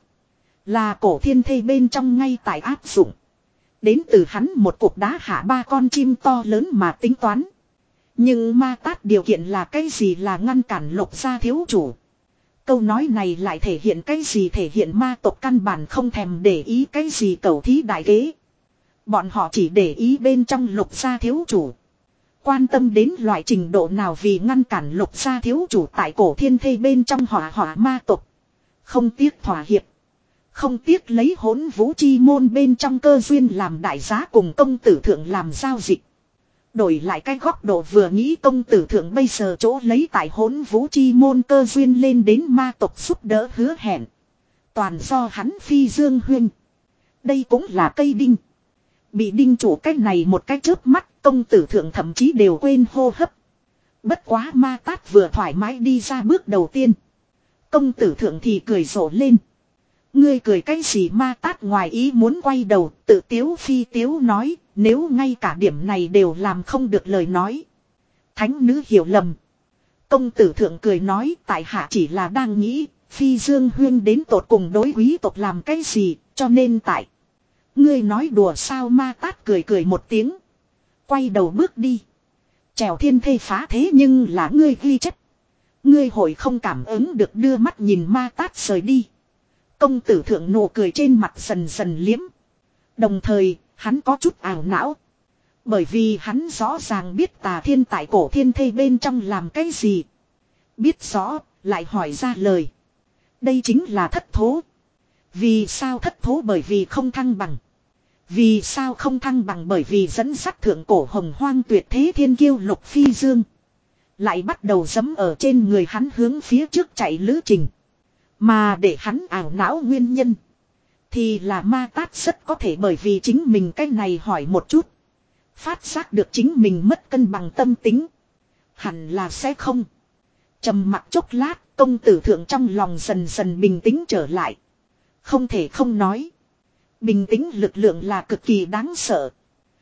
Là cổ thiên thê bên trong ngay tại áp dụng. Đến từ hắn một cục đá hạ ba con chim to lớn mà tính toán. Nhưng ma tát điều kiện là cái gì là ngăn cản lục gia thiếu chủ. Câu nói này lại thể hiện cái gì thể hiện ma tộc căn bản không thèm để ý cái gì cầu thí đại kế. Bọn họ chỉ để ý bên trong lục gia thiếu chủ. Quan tâm đến loại trình độ nào vì ngăn cản lục gia thiếu chủ tại cổ thiên thê bên trong hỏa hỏa ma tộc. Không tiếc thỏa hiệp. Không tiếc lấy hỗn vũ chi môn bên trong cơ duyên làm đại giá cùng công tử thượng làm giao dịch. Đổi lại cái góc độ vừa nghĩ công tử thượng bây giờ chỗ lấy tại hỗn vũ chi môn cơ duyên lên đến ma tộc giúp đỡ hứa hẹn. Toàn do hắn phi dương huynh. Đây cũng là cây đinh. Bị đinh chủ cái này một cái chớp mắt công tử thượng thậm chí đều quên hô hấp. Bất quá ma tát vừa thoải mái đi ra bước đầu tiên. Công tử thượng thì cười rộ lên. Ngươi cười cái gì ma tát ngoài ý muốn quay đầu tự tiếu phi tiếu nói. Nếu ngay cả điểm này đều làm không được lời nói. Thánh nữ hiểu lầm. Công tử thượng cười nói tại hạ chỉ là đang nghĩ. Phi dương huyên đến tột cùng đối quý tộc làm cái gì cho nên tại. Ngươi nói đùa sao ma tát cười cười một tiếng. Quay đầu bước đi. Trèo thiên thê phá thế nhưng là ngươi ghi chất. Ngươi hội không cảm ứng được đưa mắt nhìn ma tát rời đi. Công tử thượng nụ cười trên mặt dần dần liếm. Đồng thời hắn có chút ảo não. Bởi vì hắn rõ ràng biết tà thiên tại cổ thiên thê bên trong làm cái gì. Biết rõ lại hỏi ra lời. Đây chính là thất thố. Vì sao thất thố bởi vì không thăng bằng. Vì sao không thăng bằng bởi vì dẫn dắt thượng cổ hồng hoang tuyệt thế thiên kiêu lục phi dương. Lại bắt đầu giẫm ở trên người hắn hướng phía trước chạy lữ trình. Mà để hắn ảo não nguyên nhân. Thì là ma tát rất có thể bởi vì chính mình cái này hỏi một chút. Phát giác được chính mình mất cân bằng tâm tính. Hẳn là sẽ không. Trầm mặc chốc lát công tử thượng trong lòng dần dần bình tĩnh trở lại. Không thể không nói. Bình tĩnh lực lượng là cực kỳ đáng sợ.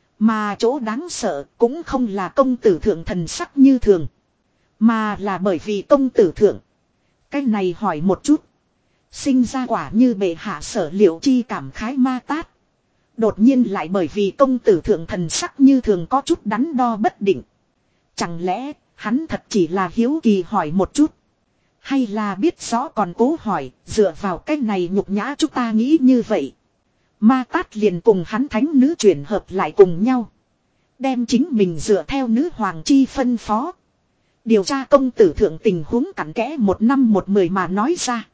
Mà chỗ đáng sợ cũng không là công tử thượng thần sắc như thường. Mà là bởi vì công tử thượng. Cái này hỏi một chút. Sinh ra quả như bệ hạ sở liệu chi cảm khái ma tát. Đột nhiên lại bởi vì công tử thượng thần sắc như thường có chút đắn đo bất định. Chẳng lẽ hắn thật chỉ là hiếu kỳ hỏi một chút. Hay là biết rõ còn cố hỏi dựa vào cái này nhục nhã chúng ta nghĩ như vậy. Ma tát liền cùng hắn thánh nữ chuyển hợp lại cùng nhau. Đem chính mình dựa theo nữ hoàng chi phân phó. Điều tra công tử thượng tình huống cặn kẽ một năm một mười mà nói ra.